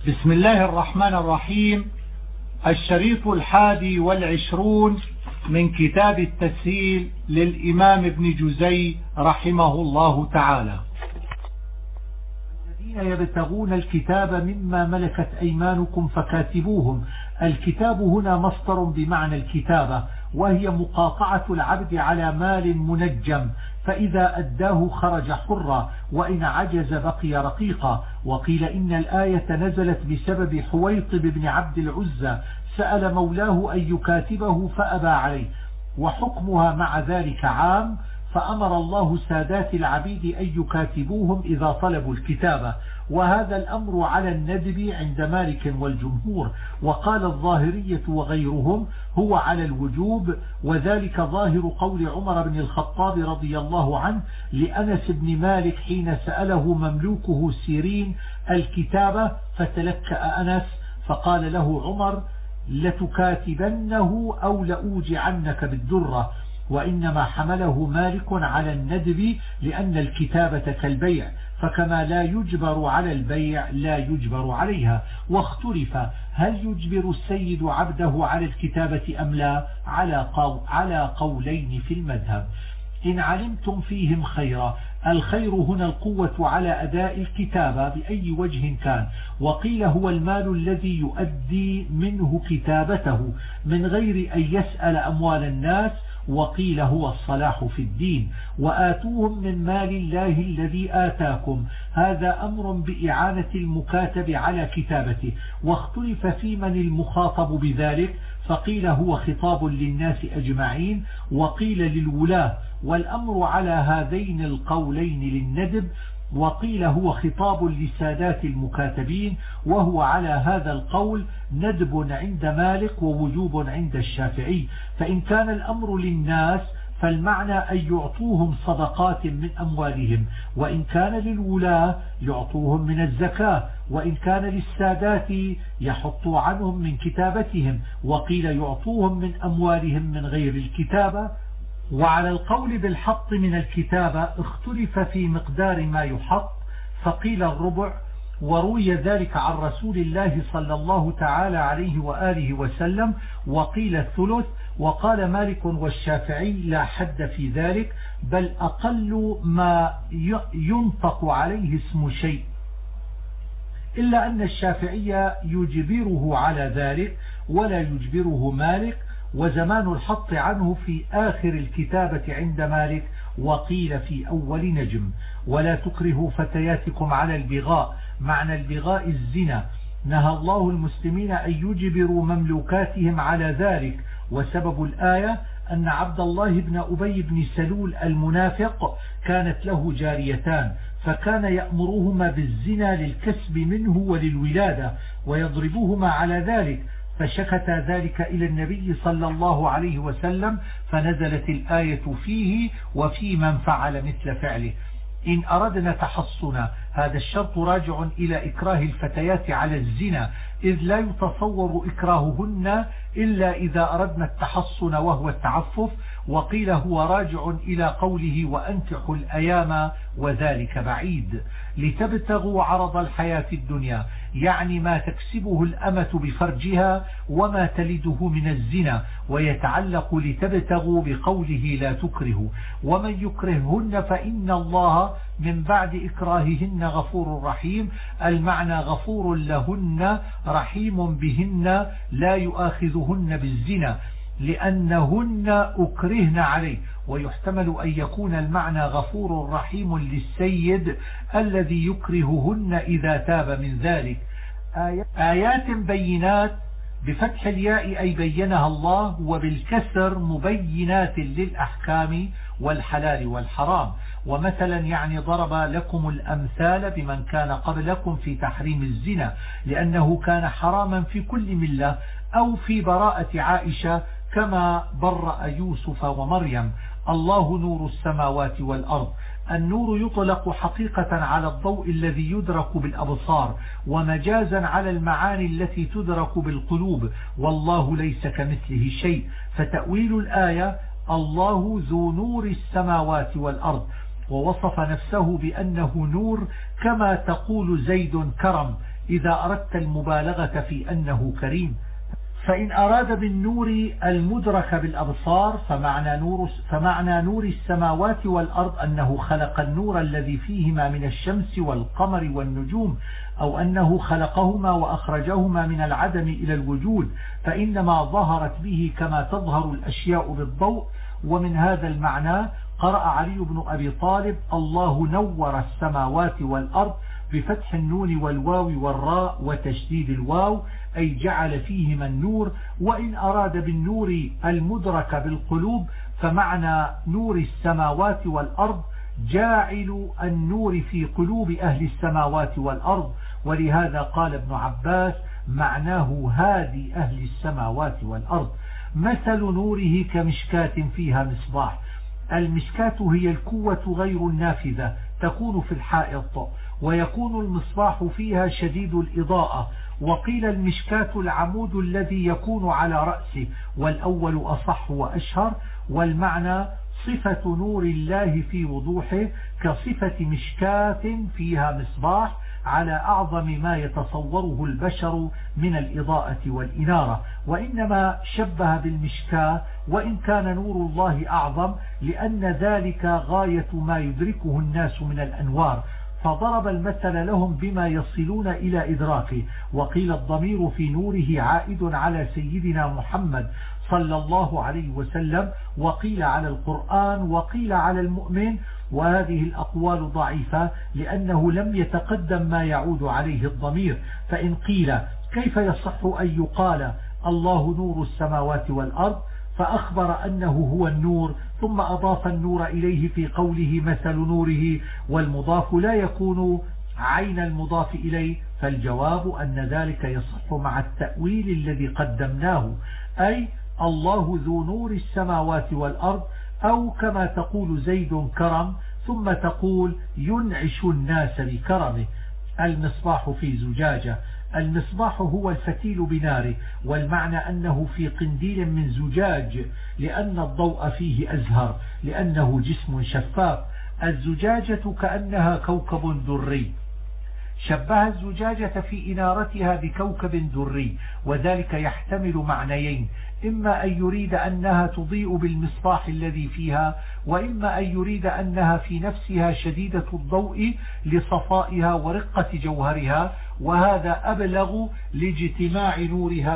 بسم الله الرحمن الرحيم. الشريط 21 من كتاب التسهيل للإمام ابن جزي رحمه الله تعالى. الذين يبتغون الكتاب مما ملكت أيمانكم فكاتبوهم. الكتاب هنا مصدر بمعنى الكتابة، وهي مقاطعة العبد على مال منجم، فإذا أداه خرج حرا، وإن عجز بقي رقيقا. وقيل إن الآية نزلت بسبب حويطب بن عبد العزى سأل مولاه أن يكاتبه فأبى عليه، وحكمها مع ذلك عام، فأمر الله سادات العبيد أن يكاتبوهم إذا طلبوا الكتابة، وهذا الأمر على الندب عند مالك والجمهور. وقال الظاهرية وغيرهم هو على الوجوب، وذلك ظاهر قول عمر بن الخطاب رضي الله عنه لأنس بن مالك حين سأله مملوكه سيرين الكتابة فتلكأ أنس، فقال له عمر: لتكاتبنه أو لأوجعنك بالدرة. وإنما حمله مالك على الندب لأن الكتابة كالبيع، فكما لا يجبر على البيع لا يجبر عليها. واختلف هل يجبر السيد عبده على الكتابة أم لا، على قولين في المذهب. إن علمتم فيهم خيرا، الخير هنا القوة على أداء الكتابة بأي وجه كان. وقيل هو المال الذي يؤدي منه كتابته من غير أن يسأل أموال الناس. وقيل هو الصلاح في الدين. وآتوهم من مال الله الذي آتاكم، هذا أمر بإعانة المكاتب على كتابته. واختلف في من المخاطب بذلك، فقيل هو خطاب للناس أجمعين، وقيل للولاة، والأمر على هذين القولين للندب. وقيل هو خطاب لسادات المكاتبين، وهو على هذا القول ندب عند مالك ووجوب عند الشافعي. فإن كان الأمر للناس فالمعنى أن يعطوهم صدقات من أموالهم، وإن كان للولاة يعطوهم من الزكاة، وإن كان للسادات يحطوا عنهم من كتابتهم. وقيل يعطوهم من أموالهم من غير الكتابة. وعلى القول بالحط من الكتابة اختلف في مقدار ما يحط، فقيل الربع، وروي ذلك عن رسول الله صلى الله تعالى عليه وآله وسلم، وقيل الثلث. وقال مالك والشافعي لا حد في ذلك، بل أقل ما ينطق عليه اسم شيء، إلا أن الشافعي يجبره على ذلك ولا يجبره مالك. وزمان الحط عنه في آخر الكتابة عند مالك، وقيل في أول نجم. ولا تكرهوا فتياتكم على البغاء، معنى البغاء الزنا. نهى الله المسلمين أن يجبروا مملوكاتهم على ذلك. وسبب الآية أن عبد الله بن أبي بن سلول المنافق كانت له جاريتان، فكان يأمرهما بالزنا للكسب منه وللولادة، ويضربوهما على ذلك، فشكت ذلك إلى النبي صلى الله عليه وسلم، فنزلت الآية فيه وفي من فعل مثل فعله. إن أردنا تحصنا، هذا الشرط راجع إلى إكراه الفتيات على الزنا، إذ لا يتصور إكراههن إلا إذا أردنا التحصن وهو التعفف. وقيل هو راجع إلى قوله وأنكحوا الأيام، وذلك بعيد. لتبتغوا عرض الحياة الدنيا، يعني ما تكسبه الأمة بفرجها وما تلده من الزنا. ويتعلق لتبتغوا بقوله لا تكرهوا. ومن يكرههن فإن الله من بعد إكراههن غفور رحيم. المعنى غفور لهن رحيم بهن، لا يؤاخذهن بالزنا لأنهن أكرهن عليه. ويحتمل أن يكون المعنى غفور رحيم للسيد الذي يكرههن إذا تاب من ذلك. آيات بينات بفتح الياء أي بينها الله، وبالكسر مبينات للأحكام والحلال والحرام. ومثلا يعني ضرب لكم الأمثال بمن كان قبلكم في تحريم الزنا، لأنه كان حراما في كل ملة، أو في براءة عائشة كما برأ يوسف ومريم. الله نور السماوات والأرض. النور يطلق حقيقة على الضوء الذي يدرك بالأبصار، ومجازا على المعاني التي تدرك بالقلوب، والله ليس كمثله شيء. فتأويل الآية الله ذو نور السماوات والأرض، ووصف نفسه بأنه نور، كما تقول زيد كرم، إذا أردت المبالغة في أنه كريم. فإن أراد بالنور المدرك بالأبصار فمعنى نور السماوات والأرض أنه خلق النور الذي فيهما من الشمس والقمر والنجوم، أو أنه خلقهما وأخرجهما من العدم إلى الوجود، فإنما ظهرت به كما تظهر الأشياء بالضوء. ومن هذا المعنى قرأ علي بن أبي طالب: الله نور السماوات والأرض بفتح النون والواو والراء وتشديد الواو، أي جعل فيهما النور. وإن أراد بالنور المدرك بالقلوب فمعنى نور السماوات والأرض جاعل النور في قلوب أهل السماوات والأرض. ولهذا قال ابن عباس: معناه هادي أهل السماوات والأرض. مثل نوره كمشكاة فيها مصباح. المشكاة هي الكوة غير النافذة، تكون في الحائط، ويكون المصباح فيها شديد الإضاءة. وقيل المشكاة العمود الذي يكون على رأسه، والأول أصح وأشهر. والمعنى صفة نور الله في وضوحه كصفة مشكاة فيها مصباح على أعظم ما يتصوره البشر من الإضاءة والإنارة. وإنما شبه بالمشكاة، وإن كان نور الله أعظم، لأن ذلك غاية ما يدركه الناس من الأنوار، فضرب المثل لهم بما يصلون إلى إدراكه. وقيل الضمير في نوره عائد على سيدنا محمد صلى الله عليه وسلم، وقيل على القرآن، وقيل على المؤمن. وهذه الأقوال ضعيفة لأنه لم يتقدم ما يعود عليه الضمير. فإن قيل كيف يصح أن يقال الله نور السماوات والأرض، فأخبر أنه هو النور ثم أضاف النور إليه في قوله مثل نوره، والمضاف لا يكون عين المضاف إليه، فالجواب أن ذلك يصح مع التأويل الذي قدمناه، أي الله ذو نور السماوات والأرض، أو كما تقول زيد كرم ثم تقول ينعش الناس بكرمه. المصباح في زجاجة. المصباح هو الفتيل بناره، والمعنى أنه في قنديل من زجاج، لأن الضوء فيه أزهر لأنه جسم شفاف. الزجاجة كأنها كوكب دري، شبه الزجاجة في إنارتها بكوكب دري، وذلك يحتمل معنيين: إما أن يريد أنها تضيء بالمصباح الذي فيها، وإما أن يريد أنها في نفسها شديدة الضوء لصفائها ورقة جوهرها، وهذا أبلغ لاجتماع نورها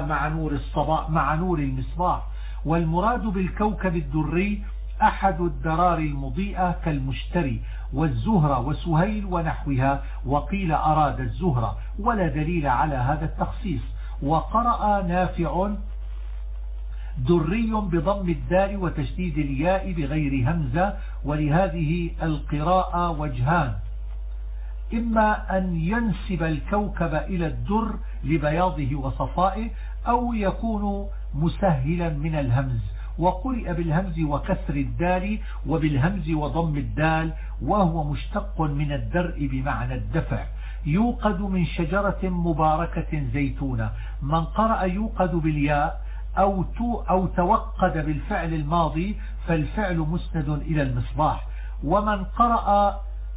مع نور المصباح. والمراد بالكوكب الدري أحد الدرار المضيئة كالمشتري والزهرة وسهيل ونحوها، وقيل أراد الزهرة، ولا دليل على هذا التخصيص. وقرأ نافع دري بضم الدال وتشديد الياء بغير همزة، ولهذه القراءة وجهان: إما أن ينسب الكوكب إلى الدر لبياضه وصفائه، أو يكون مسهلا من الهمز. وقرئ بالهمز وكسر الدال وبالهمز وضم الدال، وهو مشتق من الدرء بمعنى الدفع. يوقد من شجرة مباركة زيتونة. من قرأ يوقد بالياء أو توقد بالفعل الماضي فالفعل مسند إلى المصباح. ومن قرأ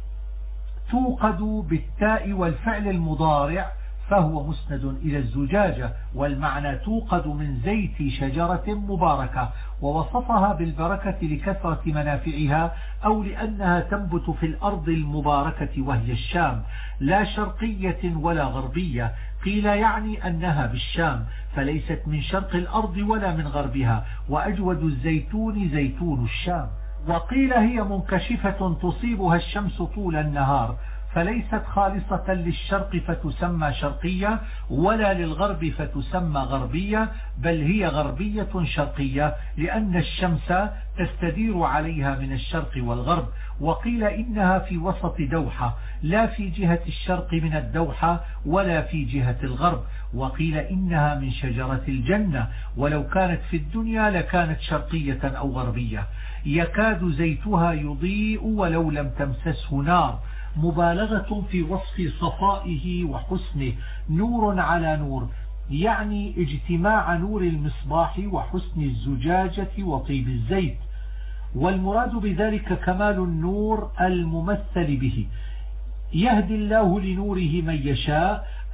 توقد بالتاء والفعل المضارع فهو مسند إلى الزجاجة، والمعنى توقد من زيت شجرة مباركة، ووصفها بالبركة لكثرة منافعها أو لأنها تنبت في الأرض المباركة وهي الشام، لا شرقية ولا غربية. قيل يعني أنها بالشام، فليست من شرق الأرض ولا من غربها، وأجود الزيتون زيتون الشام. وقيل هي منكشفة تصيبها الشمس طول النهار، فليست خالصة للشرق فتسمى شرقية، ولا للغرب فتسمى غربية، بل هي غربية شرقية، لأن الشمس تستدير عليها من الشرق والغرب. وقيل إنها في وسط دوحة، لا في جهة الشرق من الدوحة ولا في جهة الغرب. وقيل إنها من شجرة الجنة، ولو كانت في الدنيا لكانت شرقية أو غربية. يكاد زيتها يضيء ولو لم تمسسه نار، مبالغة في وصف صفائه وحسنه. نور على نور، يعني اجتماع نور المصباح وحسن الزجاجة وطيب الزيت. والمراد بذلك كمال النور الممثل به. يهدي الله لنوره من يشاء،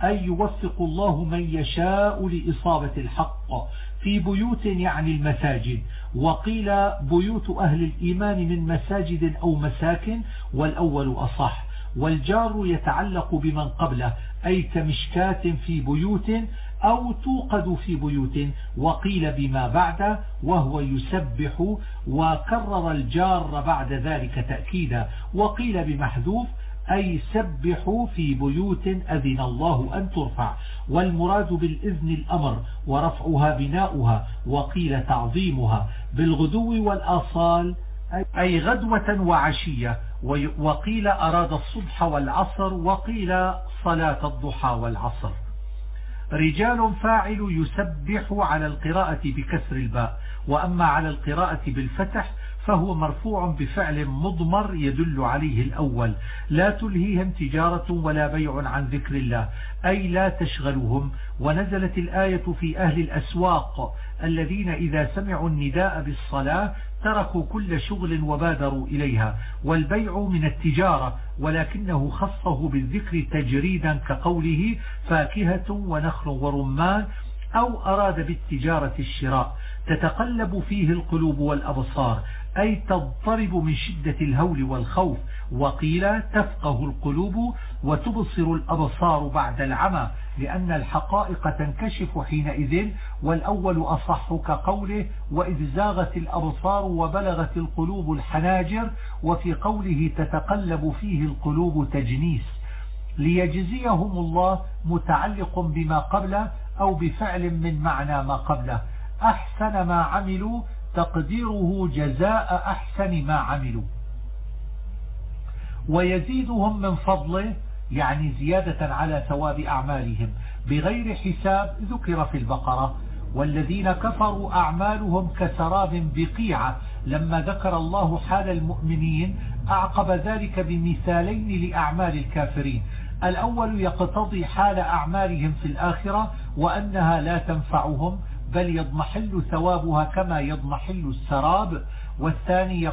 أي يوفق الله من يشاء لإصابة الحق في بيوت يعني المساجد. وقيل بيوت أهل الإيمان من مساجد أو مساكن، والأول أصح. والجار يتعلق بمن قبله، أي كمشكاة في بيوت أو توقد في بيوت. وقيل بما بعد وهو يسبح، وكرر الجار بعد ذلك تأكيدا. وقيل بمحذوف أي سبحوا في بيوت أذن الله أن ترفع. والمراد بالإذن الأمر، ورفعها بناؤها. وقيل تعظيمها بالغدو والآصال أي غدوة وعشية. وقيل أراد الصبح والعصر، وقيل صلاة الضحى والعصر. رجال فاعل يسبح على القراءة بكسر الباء، وأما على القراءة بالفتح فهو مرفوع بفعل مضمر يدل عليه الأول. لا تلهيهم تجارة ولا بيع عن ذكر الله، أي لا تشغلهم. ونزلت الآية في أهل الأسواق الذين إذا سمعوا النداء بالصلاة تركوا كل شغل وبادروا إليها. والبيع من التجارة، ولكنه خصه بالذكر تجريدا كقوله فاكهة ونخل ورمان، أو أراد بالتجارة الشراء. تتقلب فيه القلوب والأبصار، أي تضطرب من شدة الهول والخوف. وقيل تفقه القلوب وتبصر الأبصار بعد العمى، لأن الحقائق تنكشف حينئذ. والأول أصح كقوله وإذ زاغت الأبصار وبلغت القلوب الحناجر. وفي قوله تتقلب فيه القلوب تجنيس. ليجزيهم الله متعلق بما قبله أو بفعل من معنى ما قبله. أحسن ما عملوا تقديره جزاء أحسن ما عملوا. ويزيدهم من فضله يعني زيادة على ثواب أعمالهم بغير حساب، ذكر في البقرة. والذين كفروا أعمالهم كسراب بقيعة. لما ذكر الله حال المؤمنين أعقب ذلك بمثالين لأعمال الكافرين. الأول يقتضي حال أعمالهم في الآخرة وأنها لا تنفعهم، بل يضمحل ثوابها كما يضمحل السراب. والثاني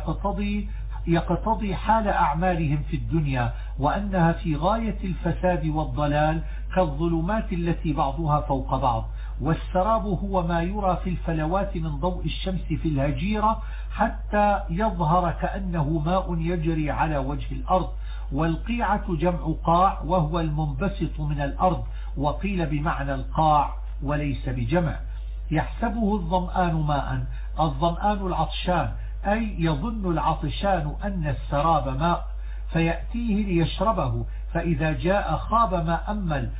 يقتضي حال أعمالهم في الدنيا وأنها في غاية الفساد والضلال كالظلمات التي بعضها فوق بعض. والسراب هو ما يرى في الفلوات من ضوء الشمس في الهجيرة حتى يظهر كأنه ماء يجري على وجه الأرض. والقيعة جمع قاع وهو المنبسط من الأرض، وقيل بمعنى القاع وليس بجمع. يحسبه الظمآن ماء، الظمآن العطشان، أي يظن العطشان أن السراب ماء فيأتيه ليشربه، فإذا جاء خاب ما أمل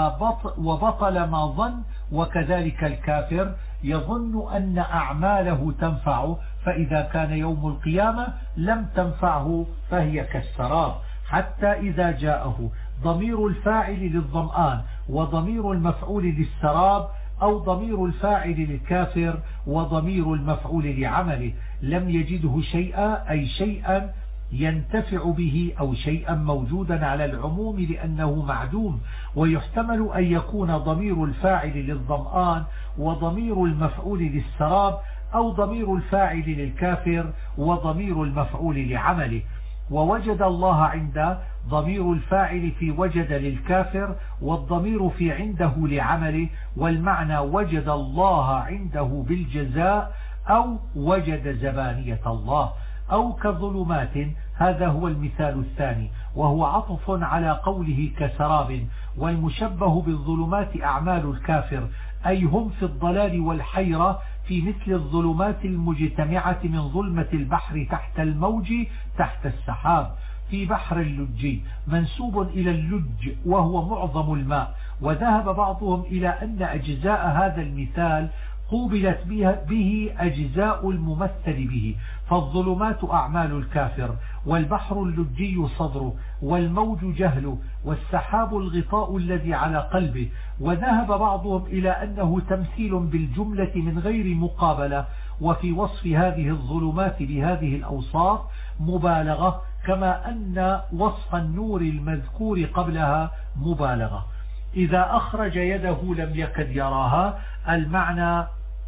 وبطل ما ظن. وكذلك الكافر يظن أن أعماله تنفعه، فإذا كان يوم القيامة لم تنفعه فهي كالسراب. حتى إذا جاءه ضمير الفاعل للظمآن وضمير المفعول للسراب، أو ضمير الفاعل للكافر وضمير المفعول لعمله، لم يجده شيئا أي شيئا ينتفع به أو شيئا موجودا على العموم لأنه معدوم. ويحتمل أن يكون ضمير الفاعل للظمآن وضمير المفعول للسراب، أو ضمير الفاعل للكافر وضمير المفعول لعمله. ووجد الله عند ضمير الفاعل في وجد للكافر، والضمير في عنده لعمله. والمعنى وجد الله عنده بالجزاء، أو وجد زبانية الله، أو كظلمات. هذا هو المثال الثاني، وهو عطف على قوله كسراب. والمشبه بالظلمات أعمال الكافر، أي هم في الضلال والحيرة في مثل الظلمات المجتمعة من ظلمة البحر تحت الموج تحت السحاب في بحر اللجي، منسوب إلى اللج وهو معظم الماء. وذهب بعضهم إلى أن أجزاء هذا المثال قوبلت به أجزاء الممثل به، فالظلمات أعمال الكافر، والبحر اللجي صدره، والموج جهله، والسحاب الغطاء الذي على قلبه. وذهب بعضهم إلى أنه تمثيل بالجملة من غير مقابلة، وفي وصف هذه الظلمات بهذه الأوصاف مبالغة، كما أن وصف النور المذكور قبلها مبالغة. إذا أخرج يده لم يكد يراها، المعنى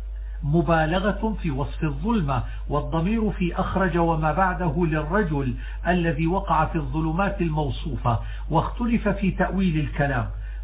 مبالغة في وصف الظلمة. والضمير في أخرج وما بعده للرجل الذي وقع في الظلمات الموصوفة. واختلف في تأويل الكلام،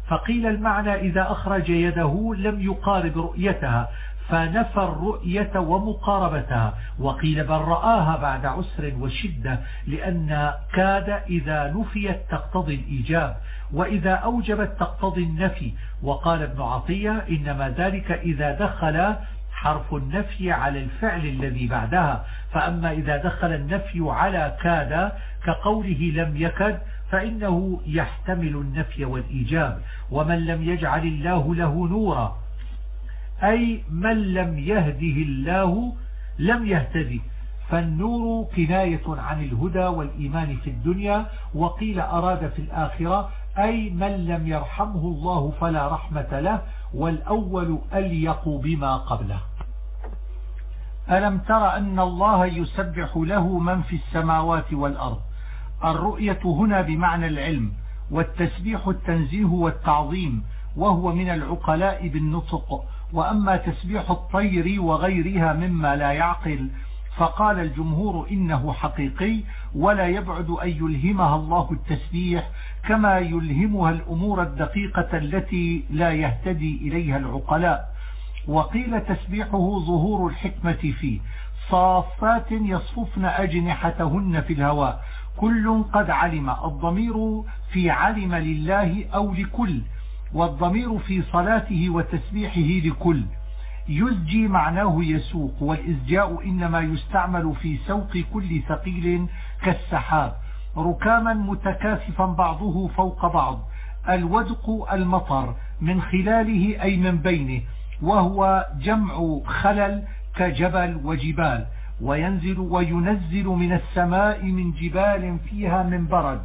فقيل المعنى إذا أخرج يده لم يقارب رؤيتها فنفى الرؤية ومقاربتها، وقيل بل رآها بعد عسر وشدة، لأن كاد إذا نفيت تقتضي الإيجاب، وإذا أوجبت تقتضي النفي. وقال ابن عطية إنما ذلك إذا دخل حرف النفي على الفعل الذي بعدها، فأما إذا دخل النفي على كاد كقوله لم يكد فإنه يحتمل النفي والإيجاب. ومن لم يجعل الله له نورا أي من لم يهده الله لم يهتدي، فالنور كناية عن الهدى والإيمان في الدنيا، وقيل أراد في الآخرة أي من لم يرحمه الله فلا رحمة له، والأول أليق بما قبله. ألم تر أن الله يسبح له من في السماوات والأرض. الرؤية هنا بمعنى العلم، والتسبيح التنزيه والتعظيم، وهو من العقلاء بالنطق. وأما تسبيح الطير وغيرها مما لا يعقل فقال الجمهور إنه حقيقي، ولا يبعد أن يلهمها الله التسبيح كما يلهمها الأمور الدقيقة التي لا يهتدي إليها العقلاء. وقيل تسبيحه ظهور الحكمة فيه. صافات يصففن أجنحتهن في الهواء، كل قد علم. الضمير في علم لله أو لكل، والضمير في صلاته وتسبيحه لكل. يزجي معناه يسوق، والإزجاء إنما يستعمل في سوق كل ثقيل كالسحاب. ركاما متكاثفا بعضه فوق بعض. الودق المطر من خلاله أي من بينه، وهو جمع خلل كجبل وجبال. وينزل من السماء من جبال فيها من برد.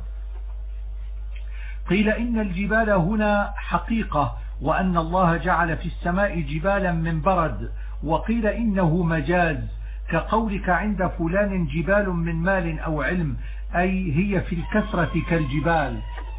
قيل إن الجبال هنا حقيقة، وأن الله جعل في السماء جبالا من برد. وقيل إنه مجاز، كقولك عند فلان جبال من مال أو علم، أي هي في الكثرة كالجبال.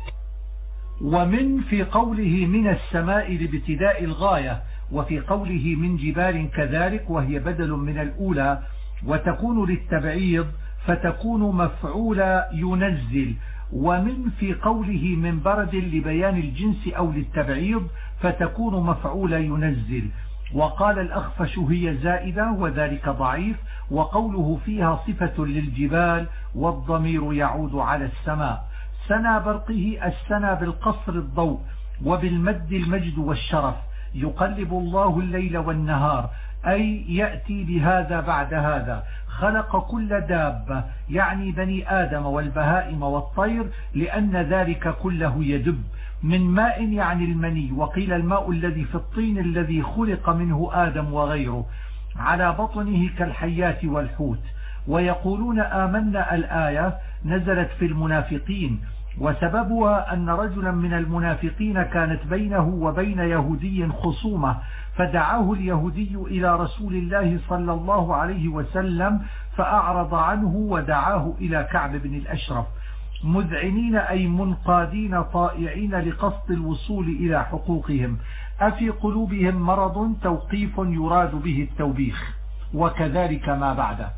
ومن في قوله من السماء لابتداء الغاية، وفي قوله من جبال كذلك، وهي بدل من الأولى، وتكون للتبعيض فتكون مفعول ينزل. ومن في قوله من برد لبيان الجنس أو للتبعيض فتكون مفعول ينزل. وقال الأخفش هي زائدة وذلك ضعيف، وقوله فيها صفة للجبال والضمير يعود على السماء. سنا برقه السنا بالقصر الضوء، وبالمد المجد والشرف. يقلب الله الليل والنهار، أي يأتي بهذا بعد هذا. خلق كل دابة يعني بني آدم والبهائم والطير، لأن ذلك كله يدب. من ماء يعني المني، وقيل الماء الذي في الطين الذي خلق منه آدم وغيره، على بطنه كالحيات والحوت. ويقولون آمنا الآية نزلت في المنافقين، وسببها أن رجلا من المنافقين كانت بينه وبين يهودي خصومة، فدعاه اليهودي إلى رسول الله صلى الله عليه وسلم فأعرض عنه ودعاه إلى كعب بن الأشرف، مذعنين أي منقادين طائعين لقصد الوصول إلى حقوقهم. أفي قلوبهم مرض توقيف يراد به التوبيخ، وكذلك ما بعده.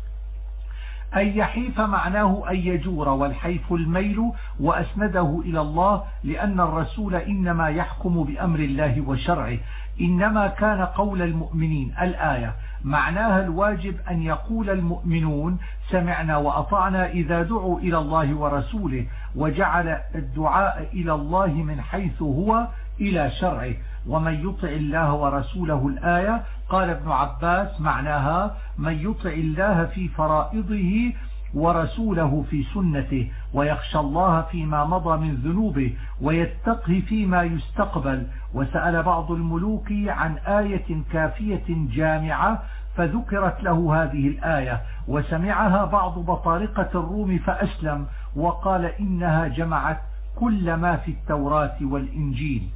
أن يحيف معناه أن يجور، والحيف الميل، وأسنده إلى الله لأن الرسول إنما يحكم بأمر الله وشرعه. إنما كان قول المؤمنين الآية معناها الواجب أن يقول المؤمنون سمعنا وأطعنا إذا دعوا إلى الله ورسوله، وجعل الدعاء إلى الله من حيث هو إلى شرعه. ومن يطع الله ورسوله الآية قال ابن عباس معناها من يطع الله في فرائضه ورسوله في سنته، ويخشى الله فيما مضى من ذنوبه، ويتقه فيما يستقبل. وسأل بعض الملوك عن آية كافية جامعة فذكرت له هذه الآية، وسمعها بعض بطارقة الروم فأسلم، وقال إنها جمعت كل ما في التوراة والإنجيل.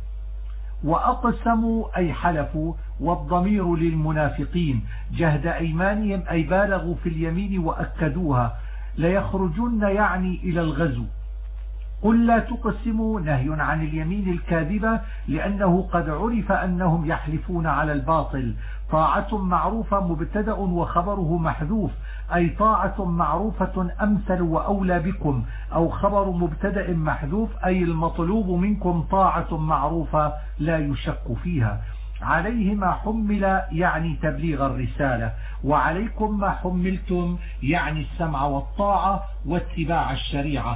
وأقسموا أي حلفوا، والضمير للمنافقين جهد أيمانهم أي بالغوا في اليمين وأكدوها. ليخرجن يعني إلى الغزو، قل لا تقسموا نهي عن اليمين الكاذبة لأنه قد عرف أنهم يحلفون على الباطل. طاعة معروفة مبتدأ وخبره محذوف، أي طاعة معروفة أمثل وأولى بكم، أو خبر مبتدأ محذوف أي المطلوب منكم طاعة معروفة لا يشك فيها. عليه ما حمل يعني تبليغ الرسالة، وعليكم ما حملتم يعني السمع والطاعة واتباع الشريعة.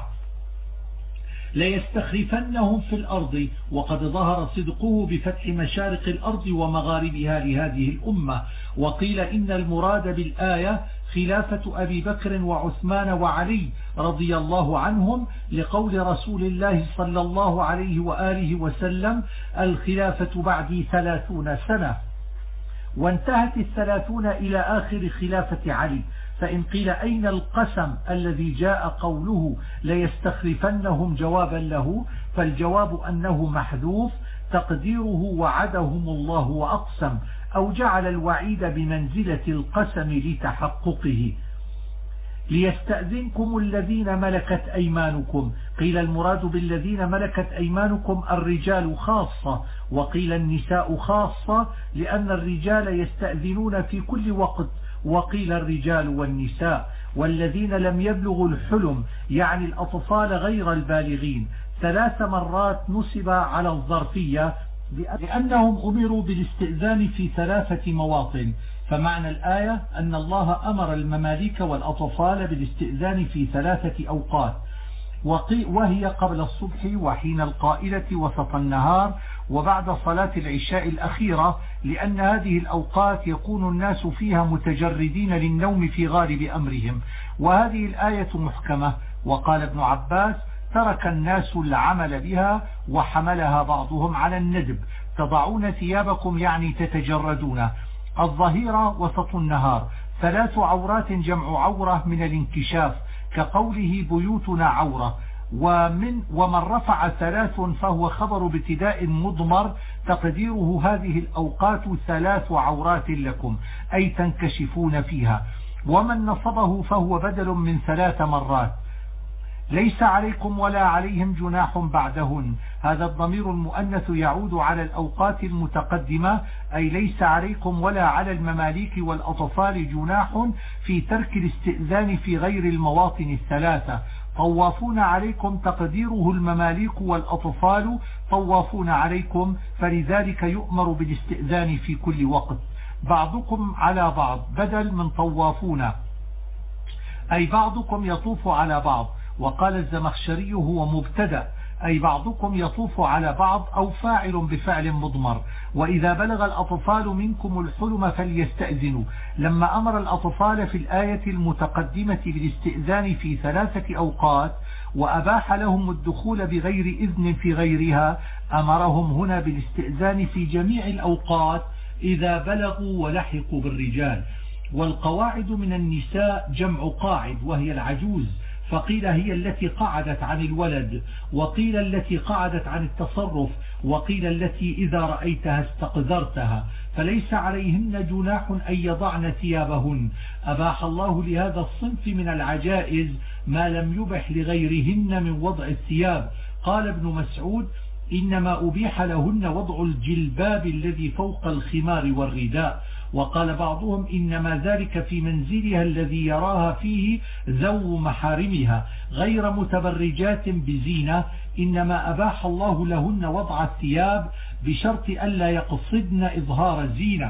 ليستخلفنهم في الأرض، وقد ظهر صدقه بفتح مشارق الأرض ومغاربها لهذه الأمة. وقيل إن المراد بالآية خلافة أبي بكر وعثمان وعلي رضي الله عنهم، لقول رسول الله صلى الله عليه وآله وسلم: الخلافة بعدي 30 سنة. وانتهت 30 إلى آخر خلافة علي. فإن قيل أين القسم الذي جاء قوله ليستخلفنهم جوابا له، فالجواب أنه محذوف تقديره وعدهم الله وأقسم، أو جعل الوعيد بمنزلة القسم لتحققه. ليستأذنكم الذين ملكت أيمانكم، قيل المراد بالذين ملكت أيمانكم الرجال خاصة، وقيل النساء خاصة لأن الرجال يستأذنون في كل وقت، وقيل الرجال والنساء. والذين لم يبلغوا الحلم يعني الأطفال غير البالغين 3 مرات نصب على الظرفية لأنهم أمروا بالاستئذان في 3 مواطن. فمعنى الآية أن الله أمر المماليك والأطفال بالاستئذان في 3 أوقات، وهي قبل الصبح وحين القائلة وسط النهار وبعد صلاة العشاء الأخيرة، لأن هذه الأوقات يكون الناس فيها متجردين للنوم في غالب أمرهم. وهذه الآية محكمة. وقال ابن عباس: ترك الناس العمل بها وحملها بعضهم على الندب. تضعون ثيابكم يعني تتجردون. الظهيرة وسط النهار. 3 عورات جمع عورة من الانكشاف، كقوله بيوتنا عورة. ومن رفع 3 فهو خبر ابتداء مضمر تقديره هذه الأوقات 3 عورات لكم، أي تنكشفون فيها. ومن نصبه فهو بدل من 3 مرات. ليس عليكم ولا عليهم جناح بعدهن. هذا الضمير المؤنث يعود على الأوقات المتقدمة، أي ليس عليكم ولا على المماليك والأطفال جناح في ترك الاستئذان في غير المواطن 3. طوافون عليكم تقديره المماليك والأطفال طوافون عليكم، فلذلك يؤمر بالاستئذان في كل وقت. بعضكم على بعض بدل من طوافون، أي بعضكم يطوف على بعض. وقال الزمخشري هو مبتدأ، أي بعضكم يطوف على بعض، أو فاعل بفعل مضمر. وإذا بلغ الأطفال منكم الحلم فليستأذنوا. لما أمر الأطفال في الآية المتقدمة بالاستئذان في 3 أوقات وأباح لهم الدخول بغير إذن في غيرها، أمرهم هنا بالاستئذان في جميع الأوقات إذا بلغوا ولحقوا بالرجال. والقواعد من النساء جمع قاعد، وهي العجوز، فقيل هي التي قعدت عن الولد، وقيل التي قعدت عن التصرف، وقيل التي إذا رأيتها استقذرتها. فليس عليهن جناح أن يضعن ثيابهن. أباح الله لهذا الصنف من العجائز ما لم يبح لغيرهن من وضع الثياب. قال ابن مسعود: إنما أبيح لهن وضع الجلباب الذي فوق الخمار والرداء. وقال بعضهم: إنما ذلك في منزلها الذي يراها فيه ذو محارمها غير متبرجات بزينة، إنما أباح الله لهن وضع الثياب بشرط ألا يقصدن إظهار الزينة.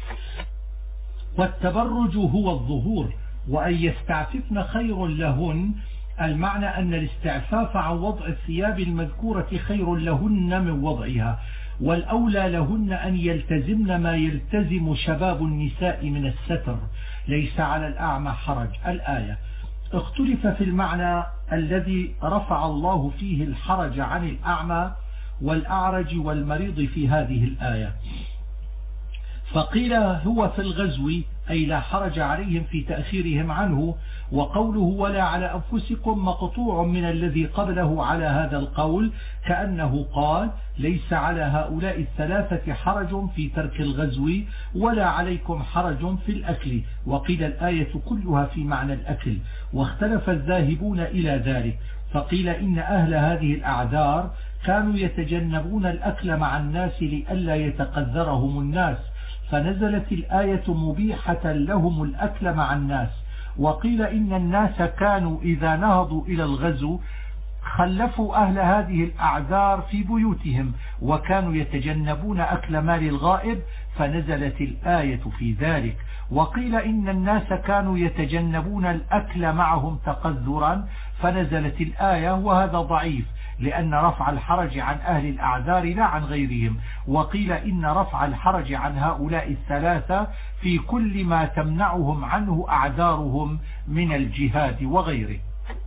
والتبرج هو الظهور، وأن يستعففن خير لهن. المعنى أن الاستعفاف عن وضع الثياب المذكورة خير لهن من وضعها، والأولى لهن أن يلتزمن ما يلتزم شباب النساء من الستر. ليس على الأعمى حرج. الآية اختلف في المعنى الذي رفع الله فيه الحرج عن الأعمى والأعرج والمريض في هذه الآية. فقيل هو في الغزو، أي لا حرج عليهم في تأخيرهم عنه. وقوله ولا على أنفسكم مقطوع من الذي قبله على هذا القول، كأنه قال ليس على هؤلاء 3 حرج في ترك الغزو ولا عليكم حرج في الأكل. وقيل الآية كلها في معنى الأكل، واختلف الذاهبون إلى ذلك. فقيل إن أهل هذه الأعذار كانوا يتجنبون الأكل مع الناس لئلا يتقذرهم الناس، فنزلت الآية مبيحة لهم الأكل مع الناس. وقيل إن الناس كانوا إذا نهضوا إلى الغزو خلفوا أهل هذه الأعذار في بيوتهم وكانوا يتجنبون أكل مال الغائب، فنزلت الآية في ذلك. وقيل إن الناس كانوا يتجنبون الأكل معهم تقذرا، فنزلت الآية، وهذا ضعيف لأن رفع الحرج عن أهل الأعذار لا عن غيرهم. وقيل إن رفع الحرج عن هؤلاء الثلاثة في كل ما تمنعهم عنه أعذارهم من الجهاد وغيره.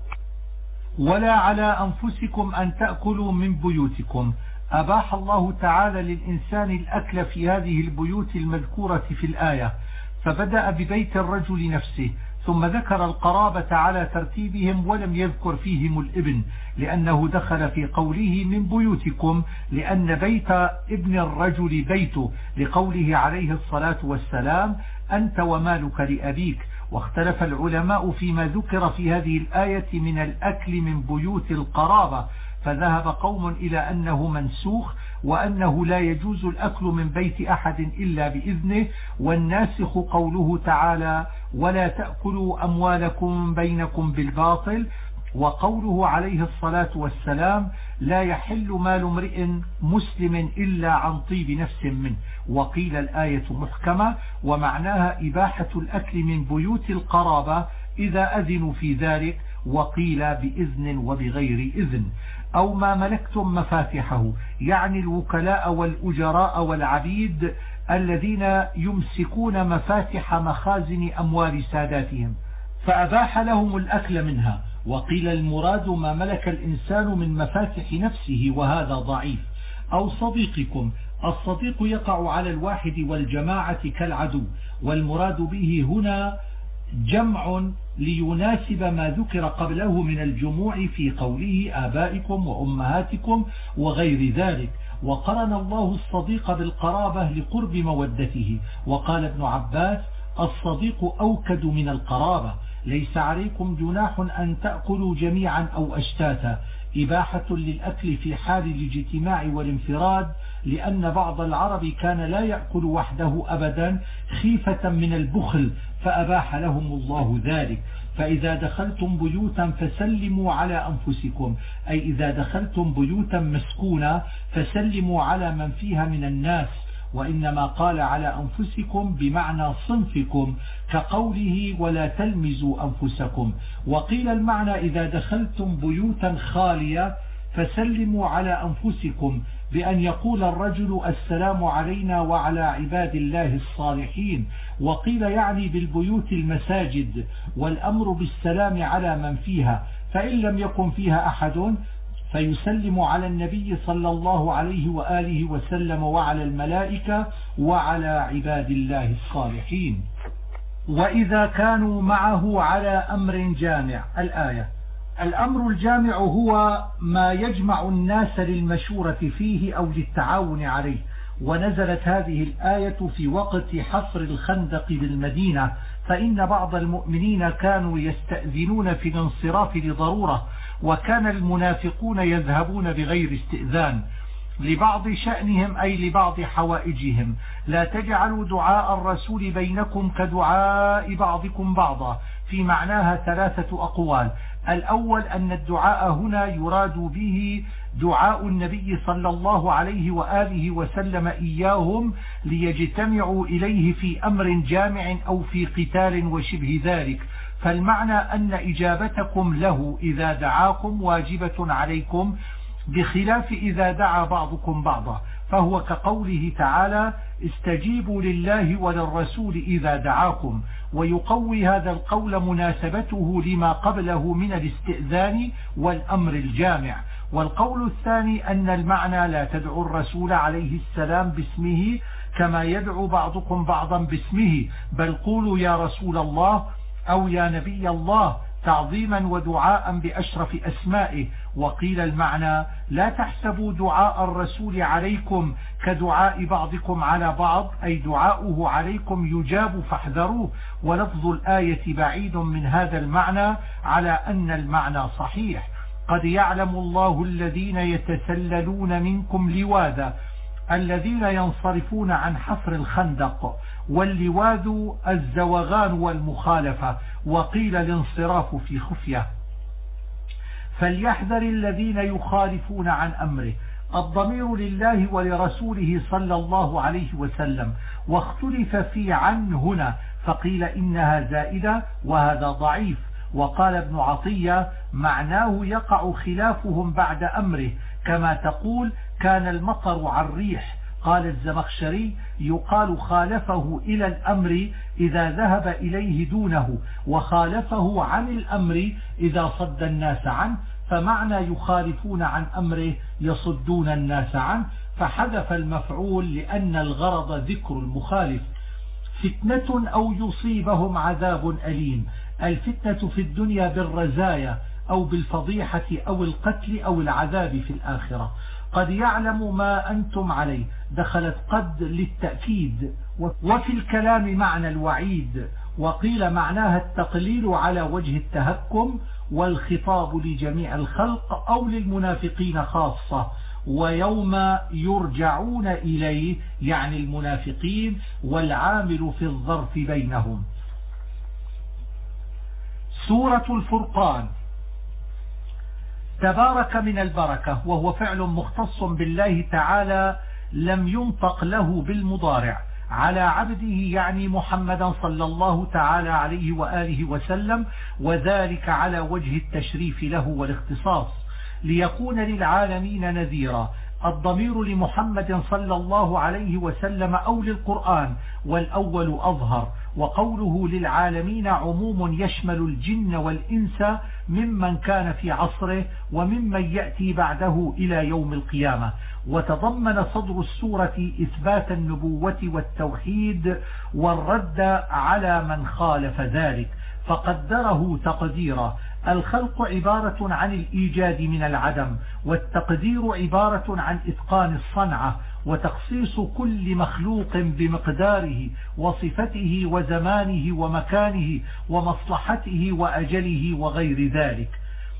ولا على أنفسكم أن تأكلوا من بيوتكم. أباح الله تعالى للإنسان الأكل في هذه البيوت المذكورة في الآية، فبدأ ببيت الرجل نفسه ثم ذكر القرابة على ترتيبهم ولم يذكر فيهم الابن، لأنه دخل في قوله من بيوتكم لأن بيت ابن الرجل بيته، لقوله عليه الصلاة والسلام أنت ومالك لأبيك. واختلف العلماء فيما ذكر في هذه الآية من الأكل من بيوت القرابة، فذهب قوم إلى أنه منسوخ وأنه لا يجوز الأكل من بيت أحد إلا بإذنه، والناسخ قوله تعالى ولا تأكلوا أموالكم بينكم بالباطل، وقوله عليه الصلاة والسلام لا يحل مال امرئ مسلم إلا عن طيب نفس منه. وقيل الآية محكمة ومعناها إباحة الأكل من بيوت القرابة إذا أذنوا في ذلك، وقيل بإذن وبغير إذن. أو ما ملكتم مفاتحه، يعني الوكلاء والأجراء والعبيد الذين يمسكون مفاتح مخازن أموال ساداتهم، فأباح لهم الأكل منها. وقيل المراد ما ملك الإنسان من مفاتح نفسه، وهذا ضعيف. أو صديقكم، الصديق يقع على الواحد والجماعة كالعدو، والمراد به هنا جمع ليناسب ما ذكر قبله من الجموع في قوله آبائكم وأمهاتكم وغير ذلك. وقرن الله الصديق بالقرابة لقرب مودته. وقال ابن عباس الصديق أوكد من القرابة. ليس عليكم جناح أن تأكلوا جميعا أو أشتاتا، إباحة للأكل في حال الاجتماع والانفراد، لأن بعض العرب كان لا يأكل وحده أبدا خيفة من البخل، فأباح لهم الله ذلك. فإذا دخلتم بيوتا فسلموا على أنفسكم، أي إذا دخلتم بيوتا مسكونة فسلموا على من فيها من الناس، وإنما قال على أنفسكم بمعنى صنفكم كقوله ولا تلمزوا أنفسكم. وقيل المعنى إذا دخلتم بيوتا خالية فسلموا على أنفسكم بأن يقول الرجل السلام علينا وعلى عباد الله الصالحين. وقيل يعني بالبيوت المساجد، والأمر بالسلام على من فيها، فإن لم يكن فيها أحد فيسلم على النبي صلى الله عليه وآله وسلم وعلى الملائكة وعلى عباد الله الصالحين. وإذا كانوا معه على أمر جامع. الآية. الأمر الجامع هو ما يجمع الناس للمشورة فيه أو للتعاون عليه، ونزلت هذه الآية في وقت حصر الخندق بالمدينة، فإن بعض المؤمنين كانوا يستأذنون في الانصراف لضرورة، وكان المنافقون يذهبون بغير استئذان لبعض شأنهم أي لبعض حوائجهم. لا تجعلوا دعاء الرسول بينكم كدعاء بعضكم بعضا، في معناها ثلاثة أقوال. الأول أن الدعاء هنا يراد به دعاء النبي صلى الله عليه وآله وسلم إياهم ليجتمعوا إليه في أمر جامع أو في قتال وشبه ذلك، فالمعنى أن إجابتكم له إذا دعاكم واجبة عليكم، بخلاف إذا دعا بعضكم بعضا، فهو كقوله تعالى استجيبوا لله وللرسول إذا دعاكم. ويقوي هذا القول مناسبته لما قبله من الاستئذان والأمر الجامع. والقول الثاني أن المعنى لا تدعو الرسول عليه السلام باسمه كما يدعو بعضكم بعضا باسمه، بل قولوا يا رسول الله أو يا نبي الله تعظيما ودعاء بأشرف أسمائه. وقيل المعنى لا تحسبوا دعاء الرسول عليكم كدعاء بعضكم على بعض، أي دعاؤه عليكم يجاب فاحذروه. ولفظ الآية بعيد من هذا المعنى على أن المعنى صحيح. قد يعلم الله الذين يتسللون منكم لواذا، الذين ينصرفون عن حفر الخندق، واللواذ الزوغان والمخالفة، وقيل الانصراف في خفية. فليحذر الذين يخالفون عن أمره. الضمير لله ولرسوله صلى الله عليه وسلم، واختلف في عن هنا، فقيل إنها زائدة وهذا ضعيف. وقال ابن عطية معناه يقع خلافهم بعد أمره، كما تقول كان المطر عن الريح. قال الزمخشري يقال خالفه إلى الأمر إذا ذهب إليه دونه، وخالفه عن الأمر إذا صد الناس عنه، فمعنى يخالفون عن أمره يصدون الناس عنه، فحذف المفعول لأن الغرض ذكر المخالف. فتنة أو يصيبهم عذاب أليم. الفتنة في الدنيا بالرزايا أو بالفضيحة أو القتل أو العذاب في الآخرة. قد يعلم ما أنتم عليه، دخلت قد للتأكيد، وفي الكلام معنى الوعيد، وقيل معناها التقليل على وجه التهكم، والخطاب لجميع الخلق أو للمنافقين خاصة. ويوم يرجعون إليه يعني المنافقين، والعامل في الظرف بينهم. سورة الفرقان. تبارك من البركة، وهو فعل مختص بالله تعالى لم ينطق له بالمضارع، على عبده يعني محمدا صلى الله تعالى عليه وآله وسلم، وذلك على وجه التشريف له والاختصاص، ليكون للعالمين نذيرا. الضمير لمحمد صلى الله عليه وسلم أو للقرآن، والأول أظهر. وقوله للعالمين عموم يشمل الجن والإنس ممن كان في عصره وممن يأتي بعده إلى يوم القيامة. وتضمن صدر السورة إثبات النبوة والتوحيد والرد على من خالف ذلك، فقدره تقديرا. الخلق عبارة عن الإيجاد من العدم، والتقدير عبارة عن إتقان الصنعة، وتخصيص كل مخلوق بمقداره وصفته وزمانه ومكانه ومصلحته وأجله وغير ذلك.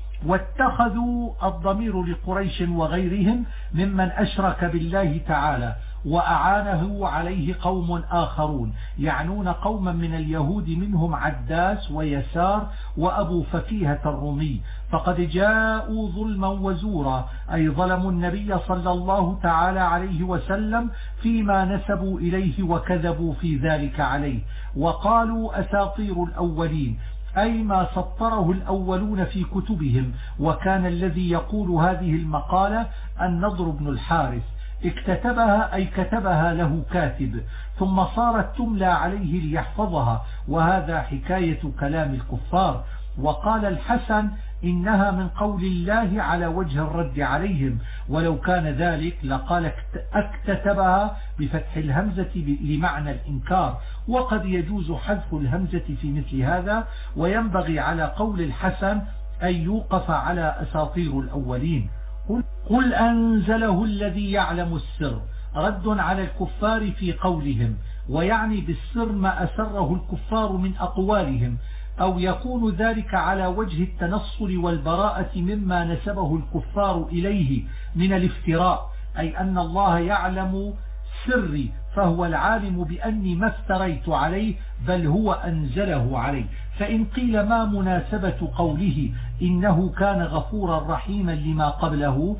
واتخذوا الضمير لقريش وغيرهم ممن أشرك بالله تعالى، وأعانه عليه قوم آخرون، يعنون قوما من اليهود منهم عداس ويسار وأبو فكيهة الرومي، فقد جاءوا ظلما وزورا، أي ظلموا النبي صلى الله تعالى عليه وسلم فيما نسبوا إليه وكذبوا في ذلك عليه، وقالوا أساطير الأولين، أي ما سطره الأولون في كتبهم. وكان الذي يقول هذه المقالة النضر بن الحارث، اكتتبها أي كتبها له كاتب، ثم صارت تملى عليه ليحفظها، وهذا حكاية كلام الكفار. وقال الحسن إنها من قول الله على وجه الرد عليهم، ولو كان ذلك لقال اكتتبها بفتح الهمزة لمعنى الإنكار، وقد يجوز حذف الهمزة في مثل هذا، وينبغي على قول الحسن أن يوقف على أساطير الأولين. قل أنزله الذي يعلم السر، رد على الكفار في قولهم، ويعني بالسر ما أسره الكفار من أقوالهم، أو يكون ذلك على وجه التنصل والبراءة مما نسبه الكفار إليه من الافتراء، أي أن الله يعلم سري، فهو العالم بأني ما افتريت عليه، بل هو أنزله عليه. فإن قيل ما مناسبة قوله إنه كان غفورا رحيما لما قبله،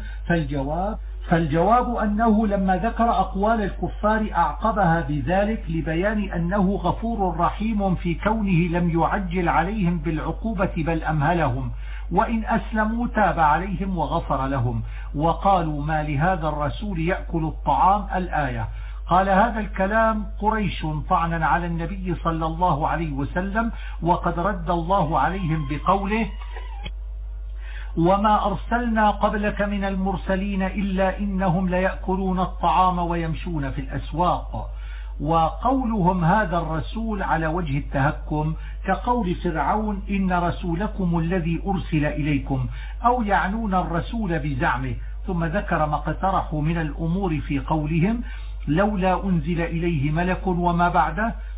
فالجواب أنه لما ذكر أقوال الكفار أعقبها بذلك لبيان أنه غفور رحيم في كونه لم يعجل عليهم بالعقوبة بل أمهلهم، وإن أسلموا تاب عليهم وغفر لهم. وقالوا ما لهذا الرسول يأكل الطعام الآية. قال هذا الكلام قريش طعنا على النبي صلى الله عليه وسلم، وقد رد الله عليهم بقوله وما أرسلنا قبلك من المرسلين إلا إنهم ليأكلون الطعام ويمشون في الأسواق. وقولهم هذا الرسول على وجه التهكم كقول فرعون إن رسولكم الذي أرسل إليكم، أو يعنون الرسول بزعمه. ثم ذكر ما اقترحوا من الأمور في قولهم لولا أنزل إليه ملك وما بعده،